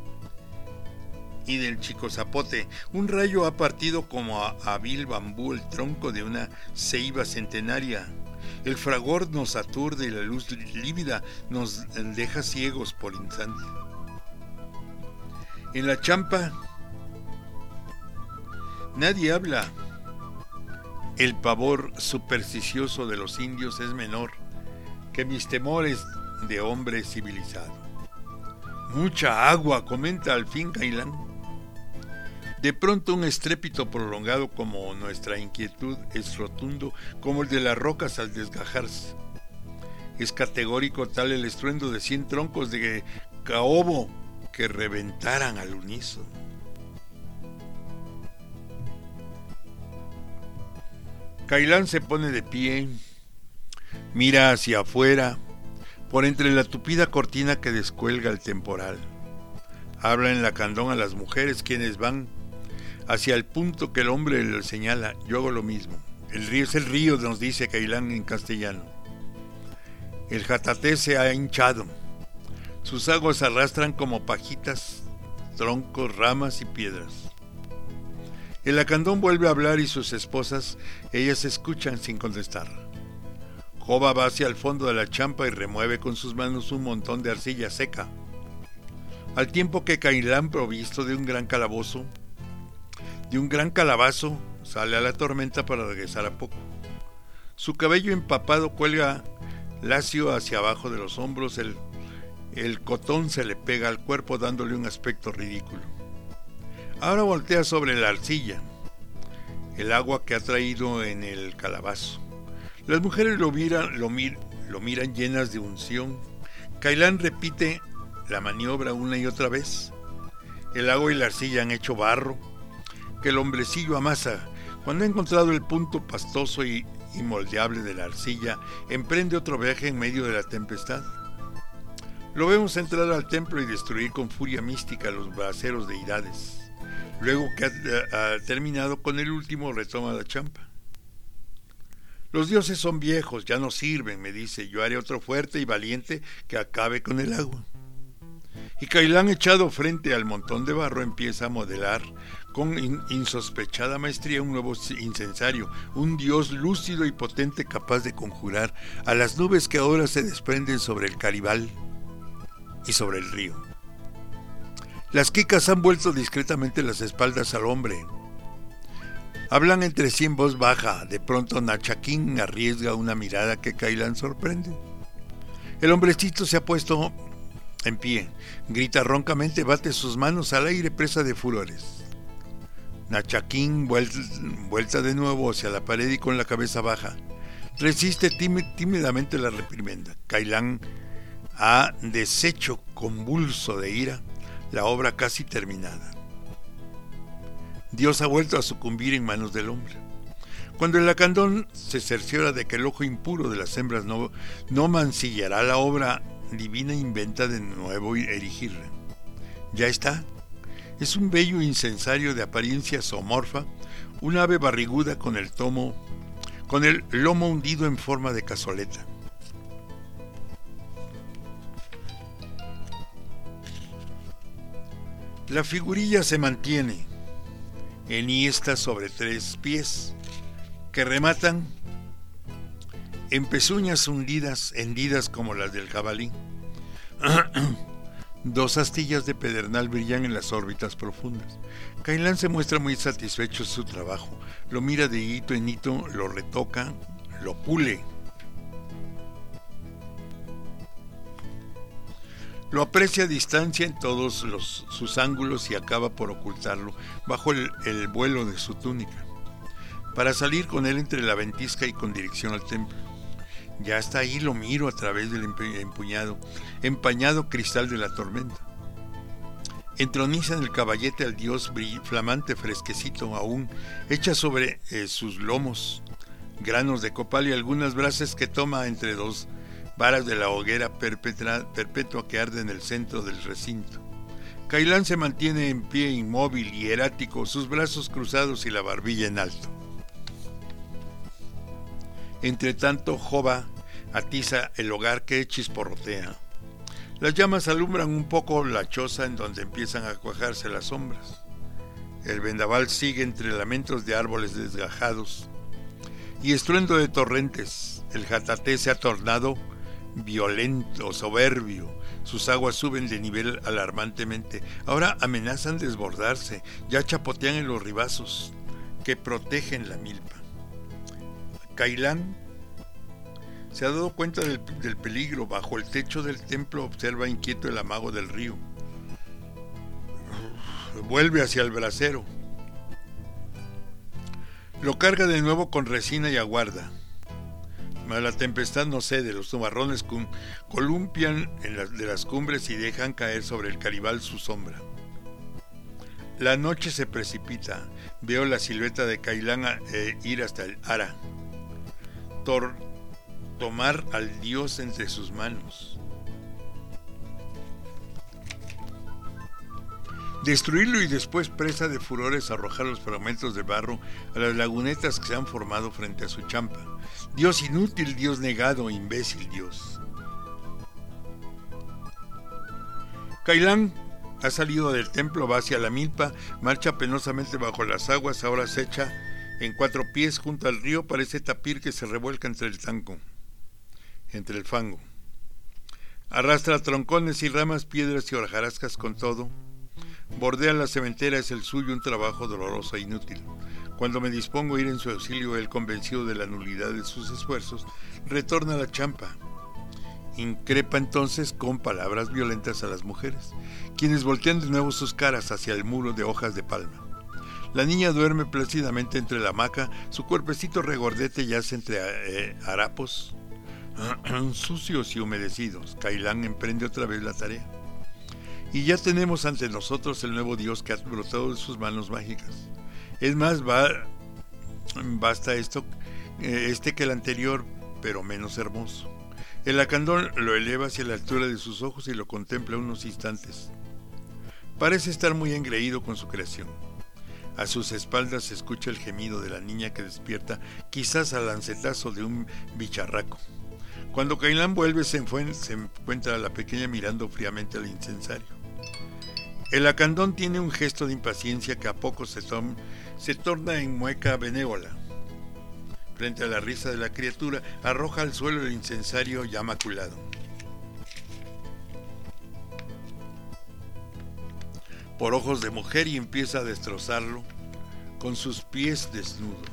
y del Chico Zapote. Un rayo ha partido como a hábil bambú el tronco de una ceiba centenaria. El fragor nos aturde y la luz lívida nos deja ciegos por instante. En la champa nadie habla. El pavor supersticioso de los indios es menor que mis temores de hombre civilizado. Mucha agua, comenta al fin Cailán. De pronto un estrépito prolongado como nuestra inquietud es rotundo, como el de las rocas al desgajarse. Es categórico tal el estruendo de cien troncos de caobo que reventaran al unísono. Cailán se pone de pie, mira hacia afuera, por entre la tupida cortina que descuelga el temporal. Habla en Lacandón a las mujeres, quienes van hacia el punto que el hombre le señala. Yo hago lo mismo. El río es el río, nos dice Cailán en castellano. El jataté se ha hinchado. Sus aguas arrastran como pajitas, troncos, ramas y piedras. El Lacandón vuelve a hablar y sus esposas, ellas escuchan sin contestar. Jova va hacia el fondo de la champa y remueve con sus manos un montón de arcilla seca, al tiempo que Cailán, provisto de un gran calabozo, de un gran calabazo, sale a la tormenta para regresar a poco. Su cabello empapado cuelga lacio hacia abajo de los hombros, el, el cotón se le pega al cuerpo dándole un aspecto ridículo. Ahora voltea sobre la arcilla, el agua que ha traído en el calabazo. Las mujeres lo miran, lo, mir, lo miran llenas de unción. Cailán repite la maniobra una y otra vez. El agua y la arcilla han hecho barro que el hombrecillo amasa. Cuando ha encontrado el punto pastoso y, y moldeable de la arcilla, emprende otro viaje en medio de la tempestad. Lo vemos entrar al templo y destruir con furia mística los braseros de Irades. Luego que ha, ha terminado con el último, retoma la champa. Los dioses son viejos, ya no sirven, me dice. Yo haré otro fuerte y valiente que acabe con el agua. Y Cailán, echado frente al montón de barro, empieza a modelar con in- insospechada maestría un nuevo incensario, un dios lúcido y potente capaz de conjurar a las nubes que ahora se desprenden sobre el Caribal y sobre el río. Las quicas han vuelto discretamente las espaldas al hombre. Hablan entre sí en voz baja. De pronto Nachaquín arriesga una mirada que Cailán sorprende. El hombrecito se ha puesto en pie, grita roncamente, bate sus manos al aire presa de furores. Nachaquín, vuelta, vuelta de nuevo hacia la pared y con la cabeza baja, resiste tímid, tímidamente la reprimenda. Cailán ha deshecho convulso de ira la obra casi terminada. Dios ha vuelto a sucumbir en manos del hombre. Cuando el lacandón se cerciora de que el ojo impuro de las hembras no, no mancillará la obra divina, inventa de nuevo erigirla. Ya está. Es un bello incensario de apariencia zoomorfa, un ave barriguda con el tomo, con el lomo hundido en forma de cazoleta. La figurilla se mantiene enhiesta sobre tres pies que rematan en pezuñas hundidas, hendidas como las del jabalí. Dos astillas de pedernal brillan en las órbitas profundas. Cailán se muestra muy satisfecho de su trabajo. Lo mira de hito en hito, lo retoca, lo pule. Lo aprecia a distancia en todos los, sus ángulos y acaba por ocultarlo bajo el, el vuelo de su túnica, para salir con él entre la ventisca y con dirección al templo. Ya está ahí, lo miro a través del empuñado, empañado cristal de la tormenta. Entroniza en el caballete al dios flamante, fresquecito aún, echa sobre eh, sus lomos granos de copal y algunas brasas que toma entre dos varas de la hoguera perpetua, perpetua que arde en el centro del recinto. Cailán se mantiene en pie, inmóvil y erático, sus brazos cruzados y la barbilla en alto. Entre tanto, Jova atiza el hogar que chisporrotea. Las llamas alumbran un poco la choza en donde empiezan a cuajarse las sombras. El vendaval sigue entre lamentos de árboles desgajados y estruendo de torrentes. El jataté se ha tornado violento, soberbio. Sus aguas suben de nivel alarmantemente. Ahora amenazan desbordarse. Ya chapotean en los ribazos que protegen la milpa. Cailán se ha dado cuenta del, del peligro. Bajo el techo del templo observa inquieto el amago del río. Vuelve hacia el brasero. Lo carga de nuevo con resina y aguarda. La tempestad no cede, los nubarrones columpian en las, de las cumbres y dejan caer sobre el Caribal su sombra. La noche se precipita, veo la silueta de Cailán eh, ir hasta el Ara, Tor, tomar al dios entre sus manos, destruirlo y después, presa de furores, arrojar los fragmentos de barro a las lagunetas que se han formado frente a su champa. Dios inútil, Dios negado, imbécil Dios. Cailán ha salido del templo, va hacia la milpa, marcha penosamente bajo las aguas, ahora se echa en cuatro pies junto al río, parece tapir que se revuelca entre el tanco, entre el fango. Arrastra troncones y ramas, piedras y hojarascas con todo. Bordea la cementera, es el suyo un trabajo doloroso e inútil. Cuando me dispongo a ir en su auxilio, él, convencido de la nulidad de sus esfuerzos, retorna a la champa. Increpa entonces con palabras violentas a las mujeres, quienes voltean de nuevo sus caras hacia el muro de hojas de palma. La niña duerme plácidamente entre la hamaca, su cuerpecito regordete yace entre eh, harapos. Sucios y humedecidos, Cailán emprende otra vez la tarea. Y ya tenemos ante nosotros el nuevo dios que ha brotado de sus manos mágicas. Es más, va, basta esto, este que el anterior, pero menos hermoso. El lacandón lo eleva hacia la altura de sus ojos y lo contempla unos instantes. Parece estar muy engreído con su creación. A sus espaldas se escucha el gemido de la niña que despierta, quizás al lancetazo de un bicharraco. Cuando Cailán vuelve, se, se encuentra a la pequeña mirando fríamente al incensario. El lacandón tiene un gesto de impaciencia que a poco se, se torna en mueca benévola. Frente a la risa de la criatura, arroja al suelo el incensario ya maculado. Por ojos de mujer y empieza a destrozarlo con sus pies desnudos.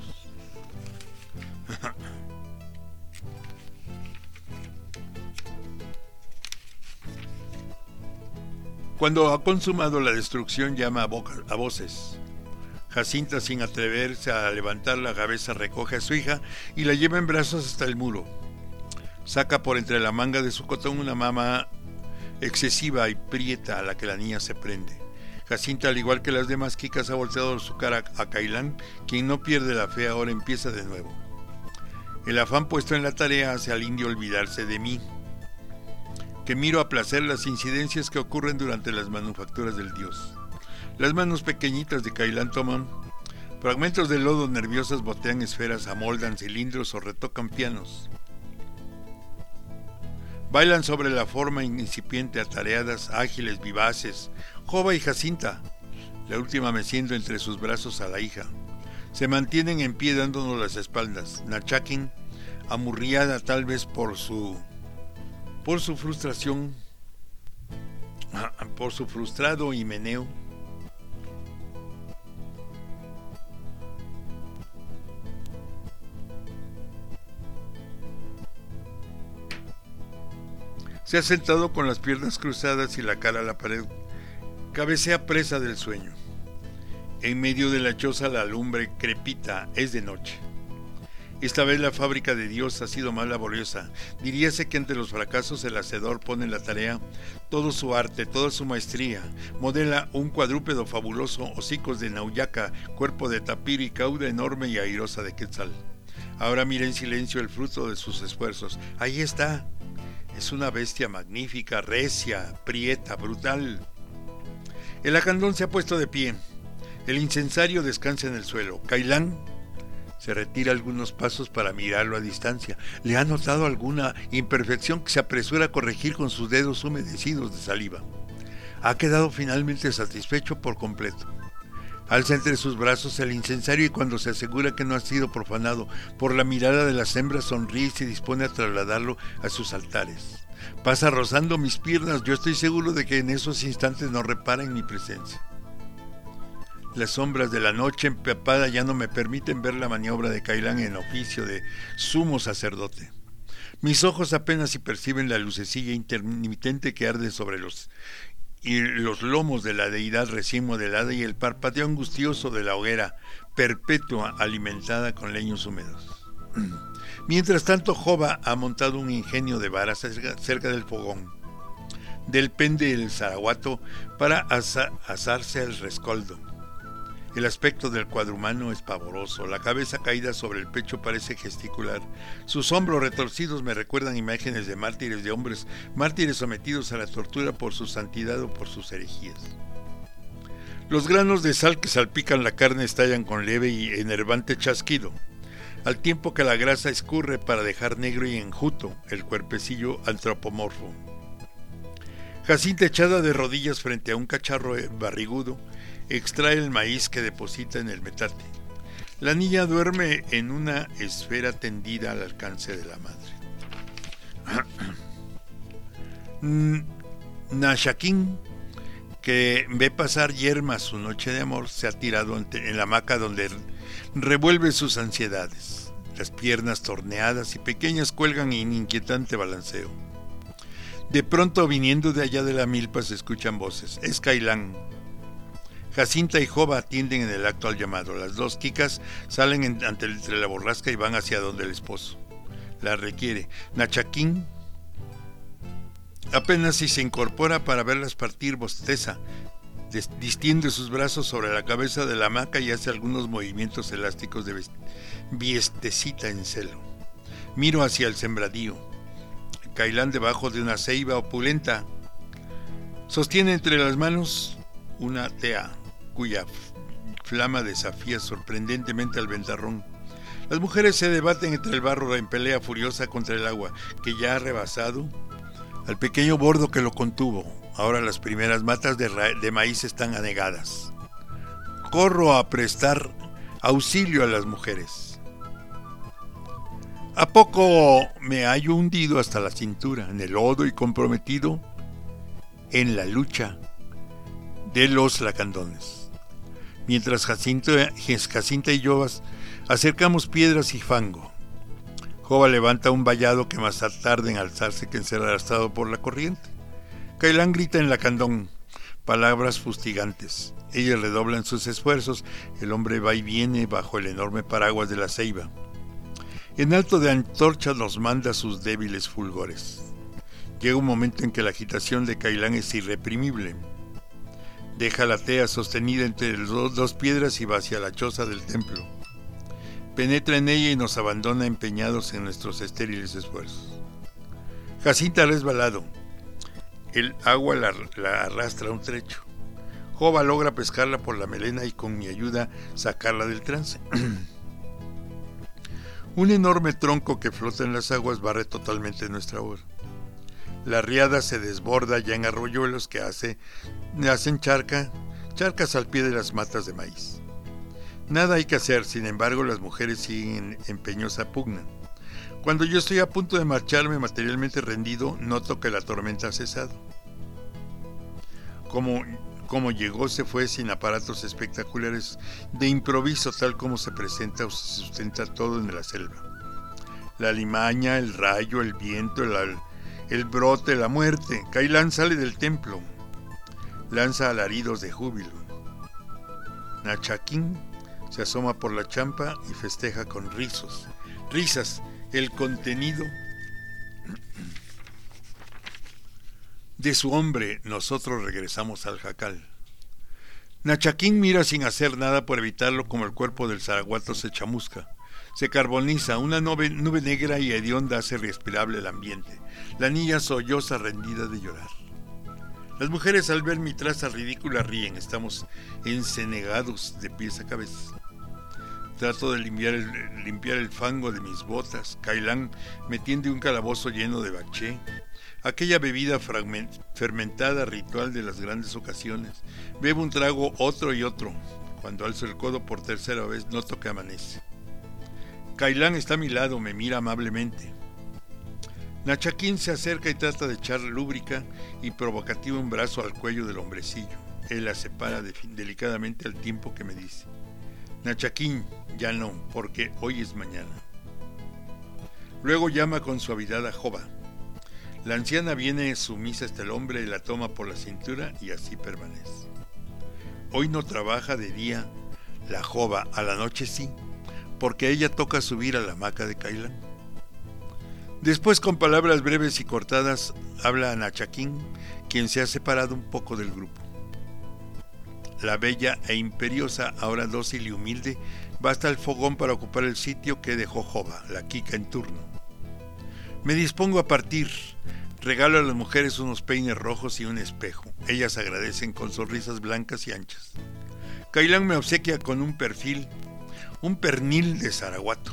Cuando ha consumado la destrucción, llama a, boca, a voces. Jacinta, sin atreverse a levantar la cabeza, recoge a su hija y la lleva en brazos hasta el muro. Saca por entre la manga de su cotón una mama excesiva y prieta a la que la niña se prende. Jacinta, al igual que las demás quicas, ha volteado su cara a Cailán, quien no pierde la fe, ahora empieza de nuevo. El afán puesto en la tarea hace al indio olvidarse de mí, que miro a placer las incidencias que ocurren durante las manufacturas del dios. Las manos pequeñitas de Cailán toman fragmentos de lodo, nerviosas botean esferas, amoldan cilindros o retocan pianos. Bailan sobre la forma incipiente, atareadas, ágiles, vivaces, Jova y Jacinta, la última meciendo entre sus brazos a la hija. Se mantienen en pie dándonos las espaldas. Nachakin, amurriada tal vez por su por su frustración, por su frustrado himeneo, se ha sentado con las piernas cruzadas y la cara a la pared. Cabecea presa del sueño. En medio de la choza la lumbre crepita, es de noche. Esta vez la fábrica de Dios ha sido más laboriosa. Diríase que ante los fracasos el hacedor pone en la tarea todo su arte, toda su maestría. Modela un cuadrúpedo fabuloso, hocicos de nauyaca, cuerpo de tapir y cauda enorme y airosa de quetzal. Ahora mira en silencio el fruto de sus esfuerzos. Ahí está. Es una bestia magnífica, recia, prieta, brutal. El lacandón se ha puesto de pie. El incensario descansa en el suelo. Cailán se retira algunos pasos para mirarlo a distancia. Le ha notado alguna imperfección que se apresura a corregir con sus dedos humedecidos de saliva. Ha quedado finalmente satisfecho por completo. Alza entre sus brazos el incensario y cuando se asegura que no ha sido profanado por la mirada de las hembras, sonríe y se dispone a trasladarlo a sus altares. Pasa rozando mis piernas, yo estoy seguro de que en esos instantes no repara en mi presencia. Las sombras de la noche empapada ya no me permiten ver la maniobra de Cailán en oficio de sumo sacerdote. Mis ojos apenas si perciben la lucecilla intermitente que arde sobre los y los lomos de la deidad recién modelada y el parpadeo angustioso de la hoguera perpetua alimentada con leños húmedos. Mientras tanto, Jova ha montado un ingenio de varas cerca, cerca del fogón. Del pende el zaraguato para asa, asarse al rescoldo. El aspecto del cuadrumano es pavoroso, la cabeza caída sobre el pecho parece gesticular, sus hombros retorcidos me recuerdan imágenes de mártires, de hombres, mártires sometidos a la tortura por su santidad o por sus herejías. Los granos de sal que salpican la carne estallan con leve y enervante chasquido, al tiempo que la grasa escurre para dejar negro y enjuto el cuerpecillo antropomorfo. Jacinta, echada de rodillas frente a un cacharro barrigudo, extrae el maíz que deposita en el metate. La niña duerme en una esfera tendida al alcance de la madre. Nashakin, que ve pasar yerma su noche de amor, se ha tirado en la hamaca donde revuelve sus ansiedades. Las piernas torneadas y pequeñas cuelgan en inquietante balanceo. De pronto, viniendo de allá de la milpa, se escuchan voces. Es Cailán. Jacinta y Jova atienden en el acto al llamado. Las dos quicas salen en, ante entre la borrasca y van hacia donde el esposo. la requiere. Nachaquín apenas si se incorpora para verlas partir, bosteza, distiende sus brazos sobre la cabeza de la hamaca y hace algunos movimientos elásticos de viestecita en celo. Miro hacia el sembradío. Cailán, debajo de una ceiba opulenta, sostiene entre las manos una tea cuya flama desafía sorprendentemente al ventarrón. Las mujeres se debaten entre el barro en pelea furiosa contra el agua, que ya ha rebasado al pequeño bordo que lo contuvo. Ahora las primeras matas de, de maíz están anegadas. Corro a prestar auxilio a las mujeres. A poco me hallo hundido hasta la cintura en el lodo y comprometido en la lucha de los lacandones. Mientras Jacinto, Jacinta y yo acercamos piedras y fango. Jova levanta un vallado que más tarde en alzarse que en ser arrastrado por la corriente. Cailán grita en lacandón, palabras fustigantes. Ellas redoblan sus esfuerzos. El hombre va y viene bajo el enorme paraguas de la ceiba. En alto de antorcha nos manda sus débiles fulgores. Llega un momento en que la agitación de Cailán es irreprimible. Deja la tea sostenida entre dos, dos piedras y va hacia la choza del templo. Penetra en ella y nos abandona empeñados en nuestros estériles esfuerzos. Jacinta ha resbalado. El agua la, la arrastra un trecho. Jova logra pescarla por la melena y con mi ayuda sacarla del trance. Un enorme tronco que flota en las aguas barre totalmente nuestra obra. La riada se desborda ya en arroyuelos que hace, hacen charca, charcas al pie de las matas de maíz. Nada hay que hacer, sin embargo las mujeres siguen en empeñosa pugna. Cuando yo estoy a punto de marcharme materialmente rendido, noto que la tormenta ha cesado. Como, como llegó, se fue sin aparatos espectaculares, de improviso, tal como se presenta o se sustenta todo en la selva. La limaña, el rayo, el viento, el, el brote, la muerte. Cailán sale del templo, lanza alaridos de júbilo. Nachaquín se asoma por la champa y festeja con rizos, risas, el contenido de su hombre. Nosotros regresamos al jacal. Nachaquín mira sin hacer nada por evitarlo, como el cuerpo del zaraguato se chamusca. Se carboniza, una nube, nube negra y hedionda hace respirable el ambiente. La niña solloza rendida de llorar. Las mujeres al ver mi traza ridícula ríen. Estamos encenegados de pies a cabeza. Trato de limpiar el, limpiar el fango de mis botas. Cailán me tiende un calabozo lleno de baché, aquella bebida fragment, fermentada ritual de las grandes ocasiones. Bebo un trago, otro y otro. Cuando alzo el codo por tercera vez, noto que amanece. Cailán está a mi lado, me mira amablemente. Nachaquín se acerca y trata de echar lúbrica y provocativo un brazo al cuello del hombrecillo. Él la separa de, delicadamente al tiempo que me dice: Nachaquín, ya no, porque hoy es mañana. Luego llama con suavidad a Jova. La anciana viene sumisa hasta el hombre y la toma por la cintura y así permanece. Hoy no trabaja de día la Jova, a la noche sí, porque ella toca subir a la hamaca de Cailán. Después, con palabras breves y cortadas, habla a Nachaquín, quien se ha separado un poco del grupo. La bella e imperiosa, ahora dócil y humilde, va hasta el fogón para ocupar el sitio que dejó Jova, la Kika, en turno. Me dispongo a partir. Regalo a las mujeres unos peines rojos y un espejo. Ellas agradecen con sonrisas blancas y anchas. Cailán me obsequia con un perfil, un pernil de zaraguato.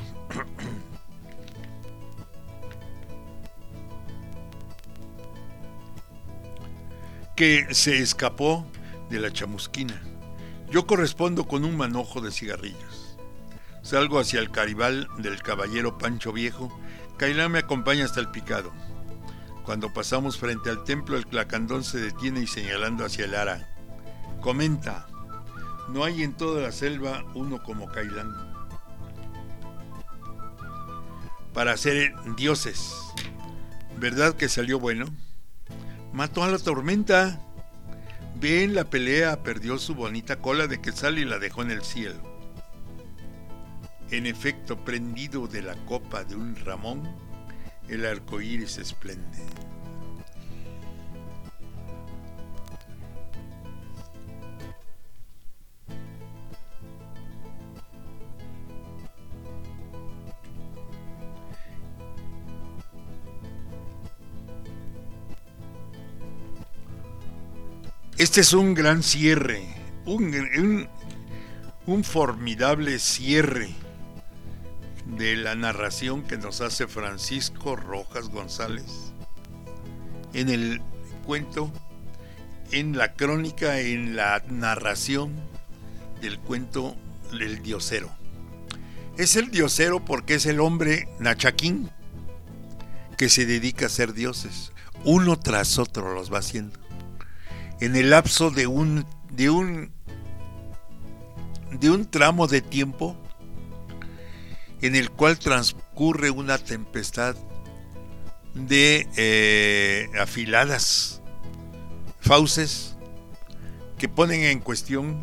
que se escapó de la chamusquina. Yo correspondo con un manojo de cigarrillos. Salgo hacia el caribal del caballero Pancho Viejo. Cailán me acompaña hasta el picado. Cuando pasamos frente al templo, el lacandón se detiene y, señalando hacia el ara, comenta: no hay en toda la selva uno como Cailán para ser dioses. ¿Verdad que salió bueno? Mató a la tormenta. Ve en la pelea, perdió su bonita cola de quetzal y la dejó en el cielo. En efecto, prendido de la copa de un ramón, el arco iris esplende. Este es un gran cierre, un, un, un formidable cierre de la narración que nos hace Francisco Rojas González en el cuento, en la crónica, en la narración del cuento del diosero. Es el diosero porque es el hombre nachaquín que se dedica a ser dioses, uno tras otro los va haciendo. En el lapso de un de un de un tramo de tiempo en el cual transcurre una tempestad de eh, afiladas fauces que ponen en cuestión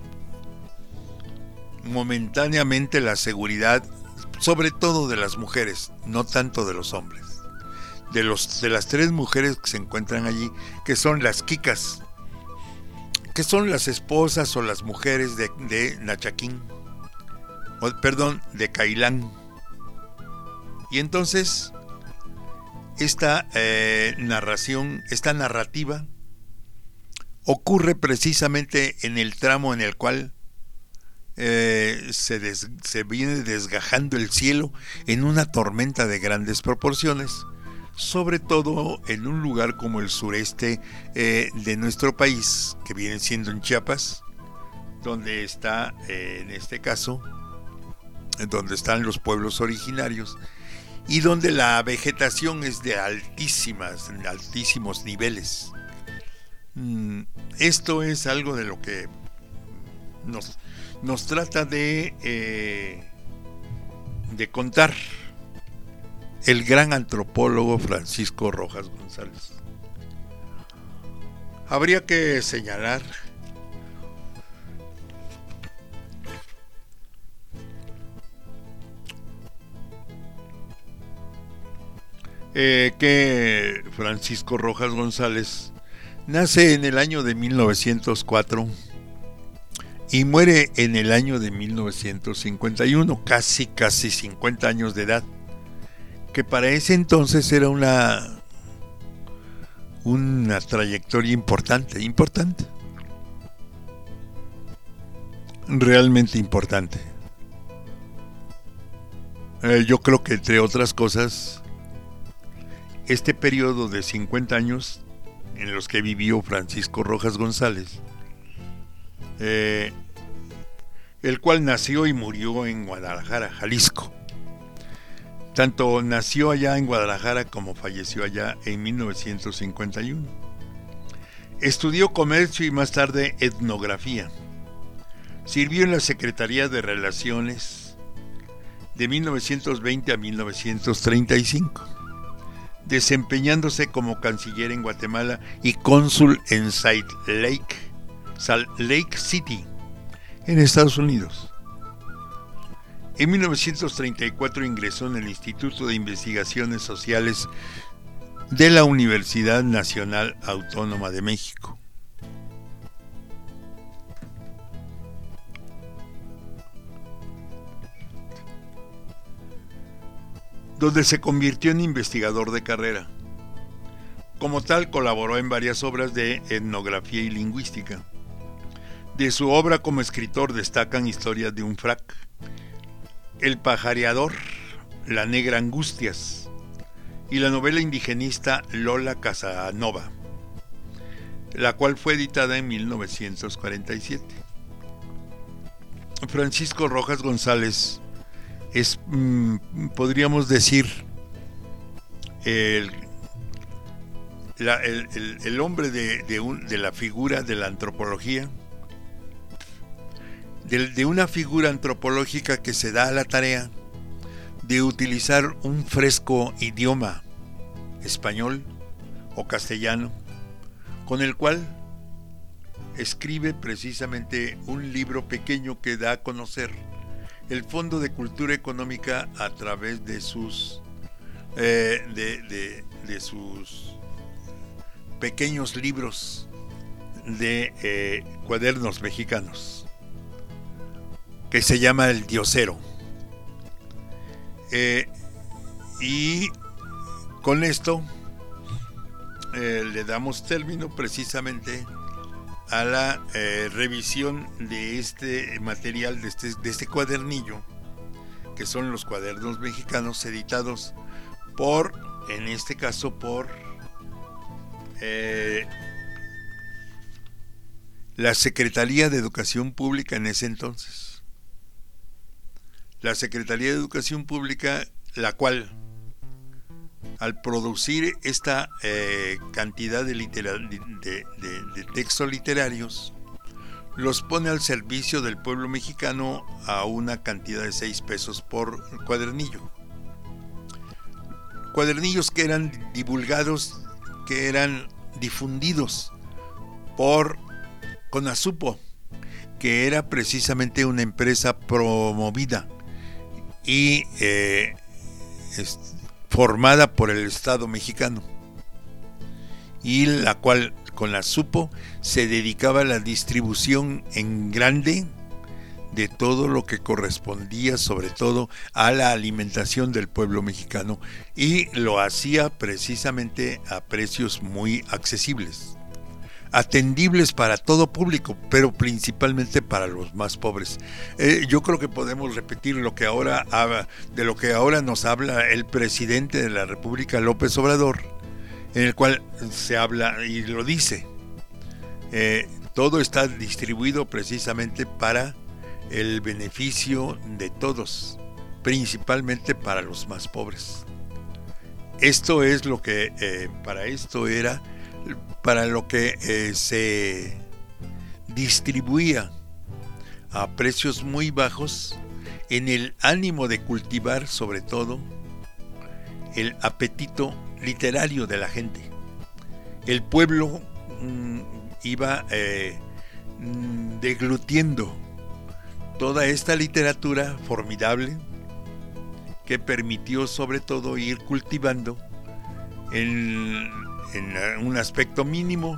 momentáneamente la seguridad, sobre todo de las mujeres, no tanto de los hombres, de los de las tres mujeres que se encuentran allí, que son las Kikas, que son las esposas o las mujeres de, de Nachaquín, o, perdón, de Cailán. Y entonces, esta eh, narración, esta narrativa, ocurre precisamente en el tramo en el cual eh, se, des, se viene desgajando el cielo en una tormenta de grandes proporciones, sobre todo en un lugar como el sureste eh, de nuestro país, que viene siendo en Chiapas, donde está, eh, en este caso, donde están los pueblos originarios, y donde la vegetación es de altísimas, altísimos niveles. Mm, esto es algo de lo que nos, nos trata de, eh, de contar el gran antropólogo Francisco Rojas González. Habría que señalar eh, que Francisco Rojas González nace en el año de mil novecientos cuatro y muere en el año de mil novecientos cincuenta y uno, casi casi cincuenta años de edad, que para ese entonces era una una trayectoria importante, importante, realmente importante. Eh, yo creo que entre otras cosas, este periodo de cincuenta años en los que vivió Francisco Rojas González, eh, el cual nació y murió en Guadalajara, Jalisco. Tanto nació allá en Guadalajara como falleció allá en mil novecientos cincuenta y uno. Estudió comercio y más tarde etnografía. Sirvió en la Secretaría de Relaciones de mil novecientos veinte a mil novecientos treinta y cinco, desempeñándose como canciller en Guatemala y cónsul en Salt Lake, Salt Lake City, en Estados Unidos. En mil novecientos treinta y cuatro ingresó en el Instituto de Investigaciones Sociales de la Universidad Nacional Autónoma de México. Donde se convirtió en investigador de carrera. Como tal, colaboró en varias obras de etnografía y lingüística. De su obra como escritor destacan Historias de un frac, El pajareador, La negra Angustias y la novela indigenista Lola Casanova, la cual fue editada en mil novecientos cuarenta y siete. Francisco Rojas González es, mmm, podríamos decir, el, la, el, el, el hombre de, de, un, de la figura de la antropología, de, de una figura antropológica que se da a la tarea de utilizar un fresco idioma español o castellano, con el cual escribe precisamente un libro pequeño que da a conocer el Fondo de Cultura Económica a través de sus eh, de, de, de sus pequeños libros de eh, cuadernos mexicanos, que se llama El Diosero. Eh, y con esto eh, le damos término precisamente a la eh, revisión de este material, de este, de este cuadernillo, que son los cuadernos mexicanos editados por, en este caso, por eh, la Secretaría de Educación Pública en ese entonces. La Secretaría de Educación Pública, la cual, al producir esta eh, cantidad de, litera- de, de, de textos literarios, los pone al servicio del pueblo mexicano a una cantidad de seis pesos por cuadernillo. Cuadernillos que eran divulgados, que eran difundidos por Conasupo, que era precisamente una empresa promovida y eh, es, formada por el Estado mexicano, y la cual Conasupo se dedicaba a la distribución en grande de todo lo que correspondía sobre todo a la alimentación del pueblo mexicano, y lo hacía precisamente a precios muy accesibles, atendibles para todo público, pero principalmente para los más pobres. Eh, yo creo que podemos repetir lo que ahora de lo que ahora nos habla el presidente de la República, López Obrador, en el cual se habla y lo dice, eh, todo está distribuido precisamente para el beneficio de todos, principalmente para los más pobres. Esto es lo que eh, para esto era para lo que eh, se distribuía a precios muy bajos, en el ánimo de cultivar sobre todo el apetito literario de la gente. El pueblo mmm, iba eh, mmm, deglutiendo toda esta literatura formidable que permitió sobre todo ir cultivando en, en un aspecto mínimo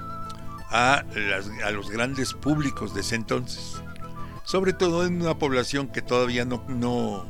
a, las, a los grandes públicos de ese entonces, sobre todo en una población que todavía no, no,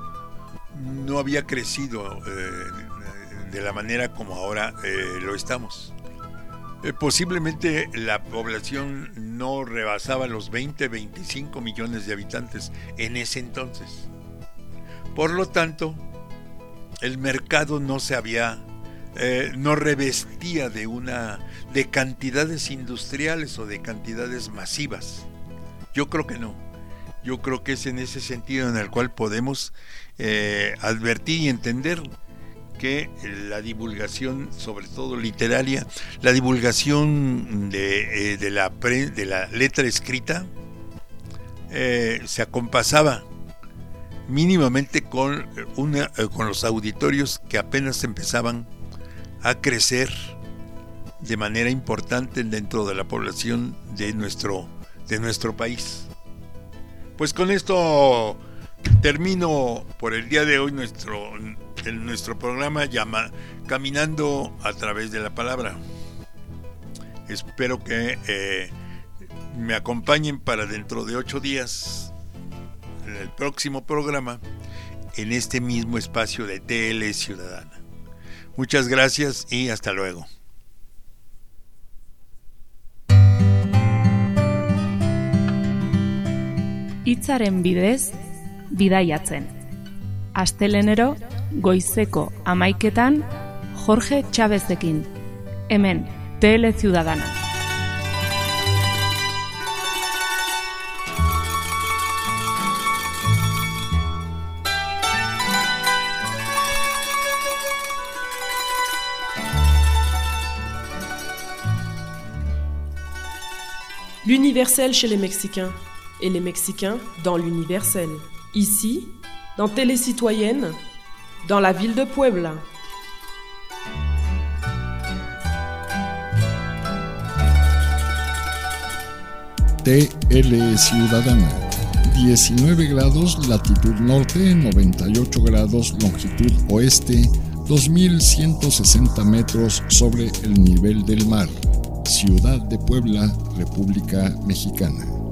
no había crecido eh, de la manera como ahora eh, lo estamos. Eh, posiblemente la población no rebasaba los veinte, veinticinco millones de habitantes en ese entonces. Por lo tanto, el mercado no se había, eh, no revestía de una, de cantidades industriales o de cantidades masivas. Yo creo que no. Yo creo que es en ese sentido en el cual podemos eh, advertir y entender que la divulgación, sobre todo literaria, la divulgación de, eh, de, la, pre, de la letra escrita, eh, se acompasaba mínimamente con, una, eh, con los auditorios que apenas empezaban a crecer de manera importante dentro de la población de nuestro, de nuestro país. Pues con esto termino por el día de hoy nuestro, el, nuestro programa llama Caminando a través de la palabra. Espero que eh, me acompañen para dentro de ocho días en el próximo programa en este mismo espacio de T L Ciudadana. Muchas gracias y hasta luego. Hitzaren bidez bidaiatzen. Astelenero goizeko hamaiketan Jorge Chavezekin. Hemen T L Ciudadana. L'universel chez les Mexicains et les Mexicains dans l'universel. Ici, dans Télé Citoyenne, dans la ville de Puebla. T L Ciudadana, diecinueve grados latitud norte, noventa y ocho grados longitud oeste, dos mil ciento sesenta metros sobre el nivel del mar. Ciudad de Puebla, República Mexicana.